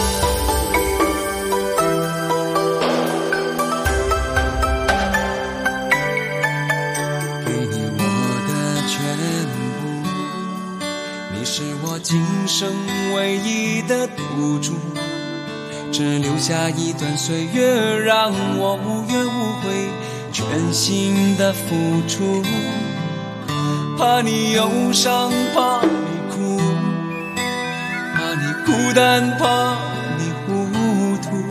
今生唯一的赌注，只留下一段岁月，让我无怨无悔，全心的付出。怕你忧伤，怕你哭，怕你孤单，怕你糊涂。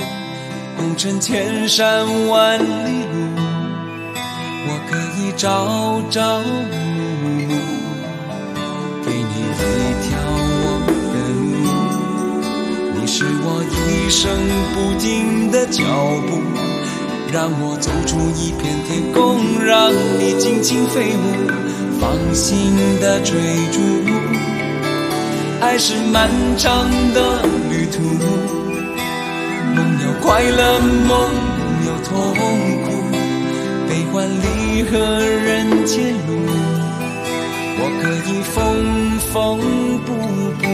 成千山万里路，我可以朝朝暮暮，给你一条我的路。你是我一生不停的脚步，让我走出一片天空，让你尽情飞舞，放心的追逐。爱是漫长的旅途，梦有快乐，梦有痛苦，悲欢离合人间路，我可以缝缝补补。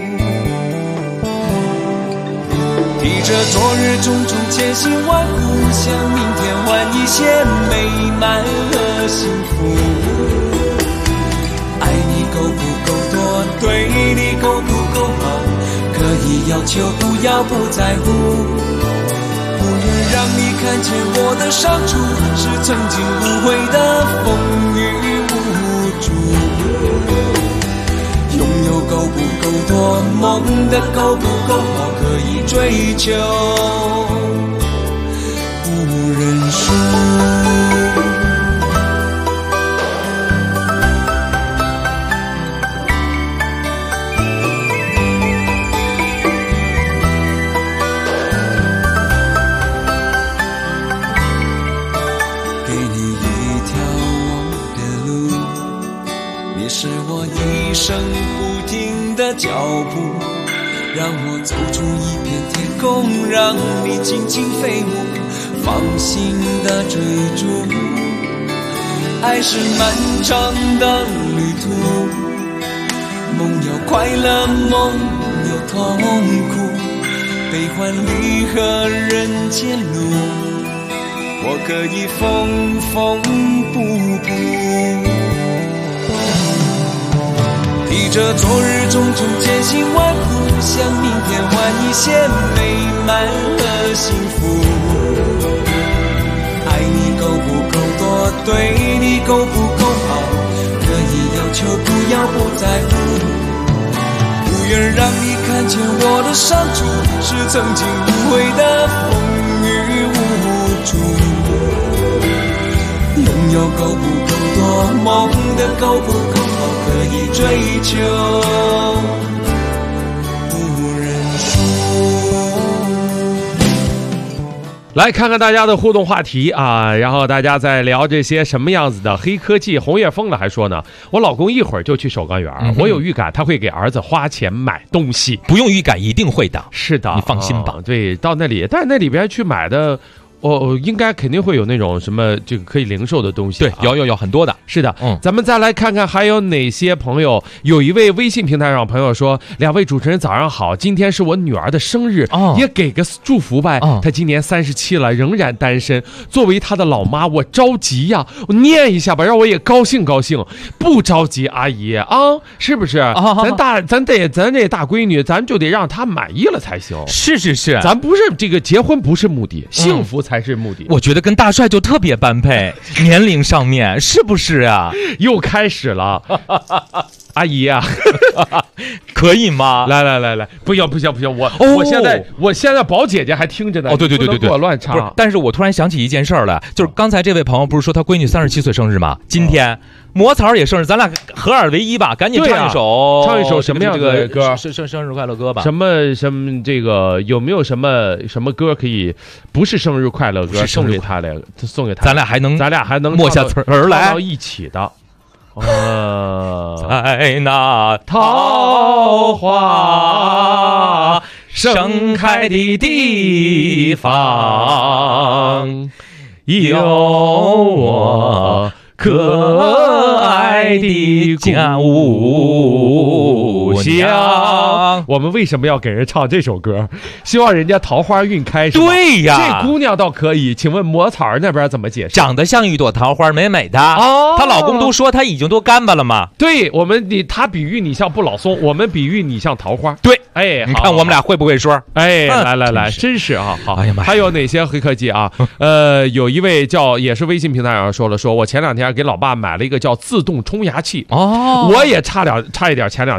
披着昨日种种千辛万苦，向明天换一些美满和幸福。爱你够不够多，对你够不够好，可以要求，不要不在乎。不愿让你看见我的伤处，是曾经无悔的风雨无阻。拥有够不够多，梦的够不够好，可以追求，不认输。是我一生不停的脚步，让我走出一片天空，让你尽情飞舞，放心的追逐。爱是漫长的旅途，梦有快乐，梦有痛苦，悲欢离合人间路，我可以缝缝补补。披着昨日种种艰辛万苦，向明天换一些美满和幸福。爱你够不够多，对你够不够好，可以要求，不要不在乎。不愿让你看见我的伤处，是曾经无悔的风雨无阻。拥有够不够多，梦的够不够好，可以追求，不认输。 来看看大家的互动话题啊，然后大家在聊这些什么样子的黑科技。红叶疯了还说呢，我老公一会儿就去手钢园，我有预感他会给儿子花钱买东西。 不用预感，一定会的。 是的， 你放心吧。 对，到那里，但是那里边去买的。应该肯定会有那种什么这个可以零售的东西。 对，有很多的。 是的，咱们再来看看还有哪些朋友。有一位微信平台上朋友说，两位主持人早上好，今天是我女儿的生日，也给个祝福呗。她今年37了，仍然单身。作为她的老妈，我着急呀，我念一下吧，让我也高兴高兴。不着急，阿姨啊，是不是？咱这大闺女，咱就得让她满意了才行。 是， 咱不是这个结婚不是目的，幸福才是目的。 我觉得跟大帅就特别般配，年龄上面是不是啊？ 又开始了，阿姨啊， 可以吗？ 来，不行，我现在宝姐姐还听着呢。 对， 给我乱唱。 但是我突然想起一件事儿来，就是刚才这位朋友不是说他闺女37岁生日吗？今天魔草也生日，咱俩合二为一吧，赶紧唱一首什么样的歌？ 生日快乐歌吧。 什么这个有没有什么歌可以不是生日快乐歌送给他？ 咱俩还能默下词儿来到一起的。 在那桃花盛开的地方，有我可爱的家屋乡。 我们为什么要给人唱这首歌？希望人家桃花运开。 对呀， 这姑娘倒可以。请问魔草那边怎么解释？ 长得像一朵桃花，美美的。她老公都说她已经都干巴了嘛。 对，她比喻你像不老松，我们比喻你像桃花。 对， 你看我们俩会不会说？ 来，真是啊，好。哎呀妈！还有哪些黑科技啊？有一位也是微信平台上说我前2天给老爸买了一个叫自动冲牙器。我也差一点前2天买了。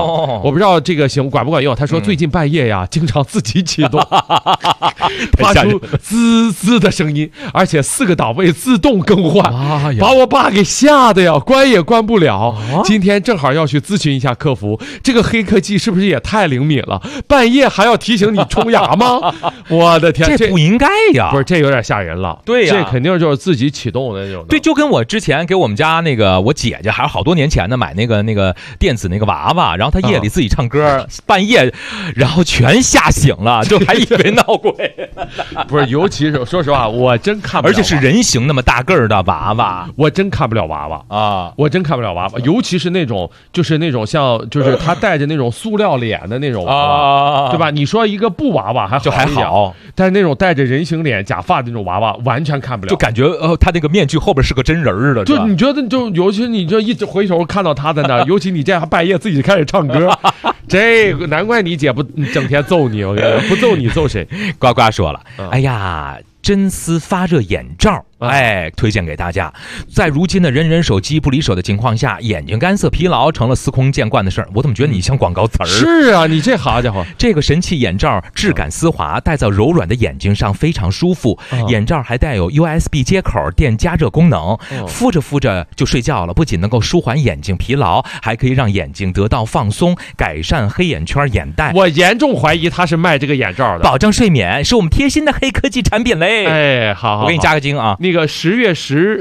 我不知道这个行管不管用。他说最近半夜呀，经常自己启动，发出滋滋的声音，而且4个档位自动更换，把我爸给吓得呀，关也关不了。今天正好要去咨询一下客服，这个黑科技是不是也太灵敏了？半夜还要提醒你冲牙吗？我的天， 这不应该呀！ 不是，这有点吓人了。 对呀， 这肯定就是自己启动的那种。 对，就跟我之前给我们家那个我姐姐，还是好多年前的买那个电子那个娃娃，然后她夜里自己唱歌，半夜，然后全吓醒了，就还以为闹鬼。 不是，尤其是说实话，我真看不了， 而且是人形那么大个儿的娃娃， 我真看不了娃娃啊！ 我真看不了娃娃，尤其是那种就是那种像就是他带着那种塑料脸的那种娃娃，对吧？你说一个布娃娃还好，但是那种带着人形脸假发的那种娃娃完全看不了， 就感觉他那个面具后边是个真人儿的， 就你觉得就尤其你这一直回头看到他在那，尤其你这样半夜自己开始唱歌，这个难怪你姐不整天揍你，我跟你说不揍你揍谁？ 呱呱说了，哎呀。真丝发热眼罩，推荐给大家。在如今的人人手机不离手的情况下，眼睛干涩疲劳成了司空见惯的事儿。我怎么觉得你像广告词儿？ 是啊，你这好家伙， 这个神器眼罩质感丝滑，戴在柔软的眼睛上非常舒服。眼罩还带有 USB 接口电加热功能，敷着敷着就睡觉了。不仅能够舒缓眼睛疲劳，还可以让眼睛得到放松，改善黑眼圈眼袋。 我严重怀疑他是卖这个眼罩的， 保证睡眠，是我们贴心的黑科技产品嘞。 哎，好， 我给你加个精啊。 那个10月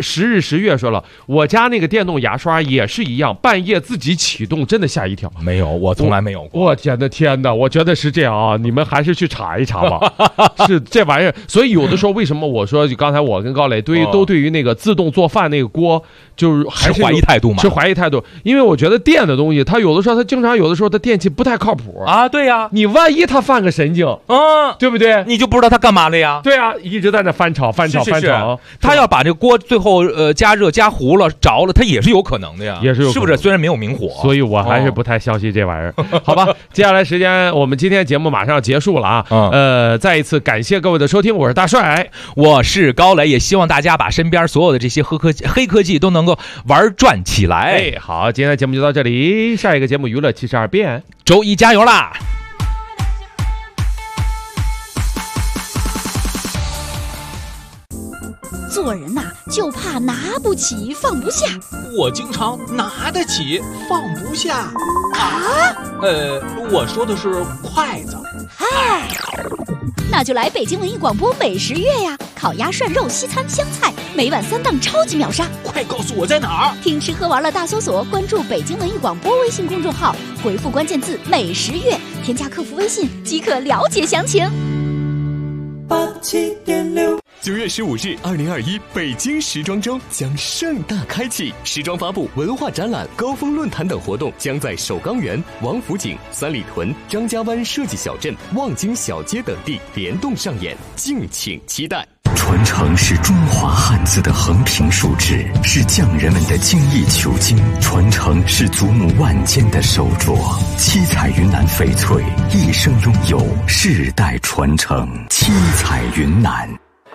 10日说了，我家那个电动牙刷也是一样，半夜自己启动，真的吓一跳。 没有，我从来没有过。 我天哪，我觉得是这样啊，你们还是去查一查吧。是这玩意儿，所以有的时候为什么我说刚才我跟高磊都对于那个自动做饭那个锅就是还是怀疑态度嘛？ 是怀疑态度，因为我觉得电的东西，它有的时候它经常有的时候它电器不太靠谱啊。对呀， 你万一它犯个神经，对不对？ 你就不知道它干嘛了呀？ 对啊，一直在那翻炒， 他要把这个锅最后加热加糊了着了，它也是有可能的呀， 也是有可能， 是不是？虽然没有明火， 所以我还是不太相信这玩意儿。好吧，接下来时间我们今天节目马上要结束了啊。再一次感谢各位的收听，我是大帅， 我是高磊，也希望大家把身边所有的这些黑科技都能够玩转起来。 好，今天的节目就到这里，下一个节目娱乐72变， 周一加油啦！ 做人呐，就怕拿不起放不下。 我经常拿得起放不下啊。 我说的是筷子。 嗨，那就来北京文艺广播美食月呀！烤鸭、涮肉、西餐、湘菜，每晚3档超级秒杀。 快告诉我在哪儿？ 听吃喝玩乐大搜索，关注北京文艺广播微信公众号，回复关键字美食月，添加客服微信即可了解详情。 87.6 9月15日，2021北京时装周将盛大开启，时装发布、文化展览、高峰论坛等活动将在首钢园、王府井、三里屯、张家湾设计小镇、望京小街等地联动上演，敬请期待。 传承是中华汉字的横平竖直，是匠人们的精益求精；传承是祖母万间的手镯。七彩云南翡翠，一生拥有，世代传承。七彩云南。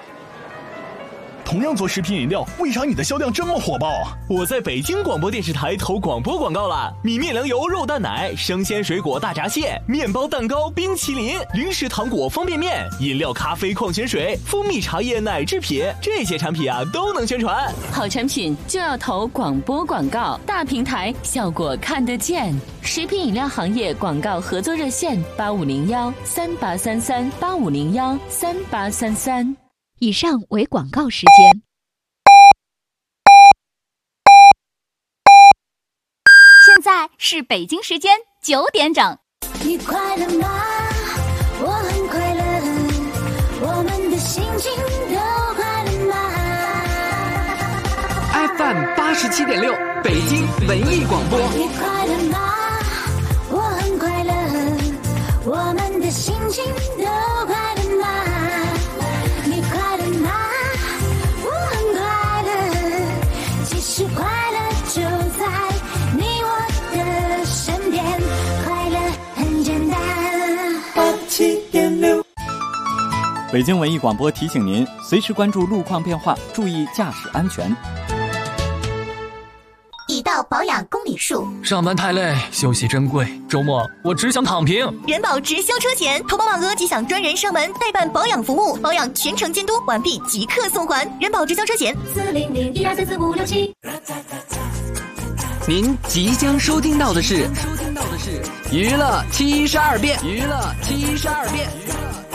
同样做食品饮料，为啥你的销量这么火爆啊？ 我在北京广播电视台投广播广告了，米面粮油肉蛋奶、生鲜水果大闸蟹、面包蛋糕、冰淇淋、零食糖果方便面、饮料咖啡矿泉水、蜂蜜茶叶奶制品，这些产品啊都能宣传。 好产品就要投广播广告，大平台效果看得见。食品饮料行业广告合作热线8501-3833-8501-3833。 以上为广告时间。现在是北京时间9点整。 你快乐吗？我很快乐，我们的心情都快乐吗 ？FM 87.6，北京文艺广播。 你快乐吗？我很快乐，我们的心情都快乐吗？你快乐吗？我很快乐，其实快乐就在你我的身边，快乐很简单。 87.6，北京文艺广播提醒您，随时关注路况变化，注意驾驶安全。 已到保养公里术。 上班太累，休息珍贵，周末我只想躺平。 人保直销车险，投保满额即享专人上门代办保养服务，保养全程监督，完毕即刻送还。人保直销车险，40012344567。 您即将收听到的是娱乐72变。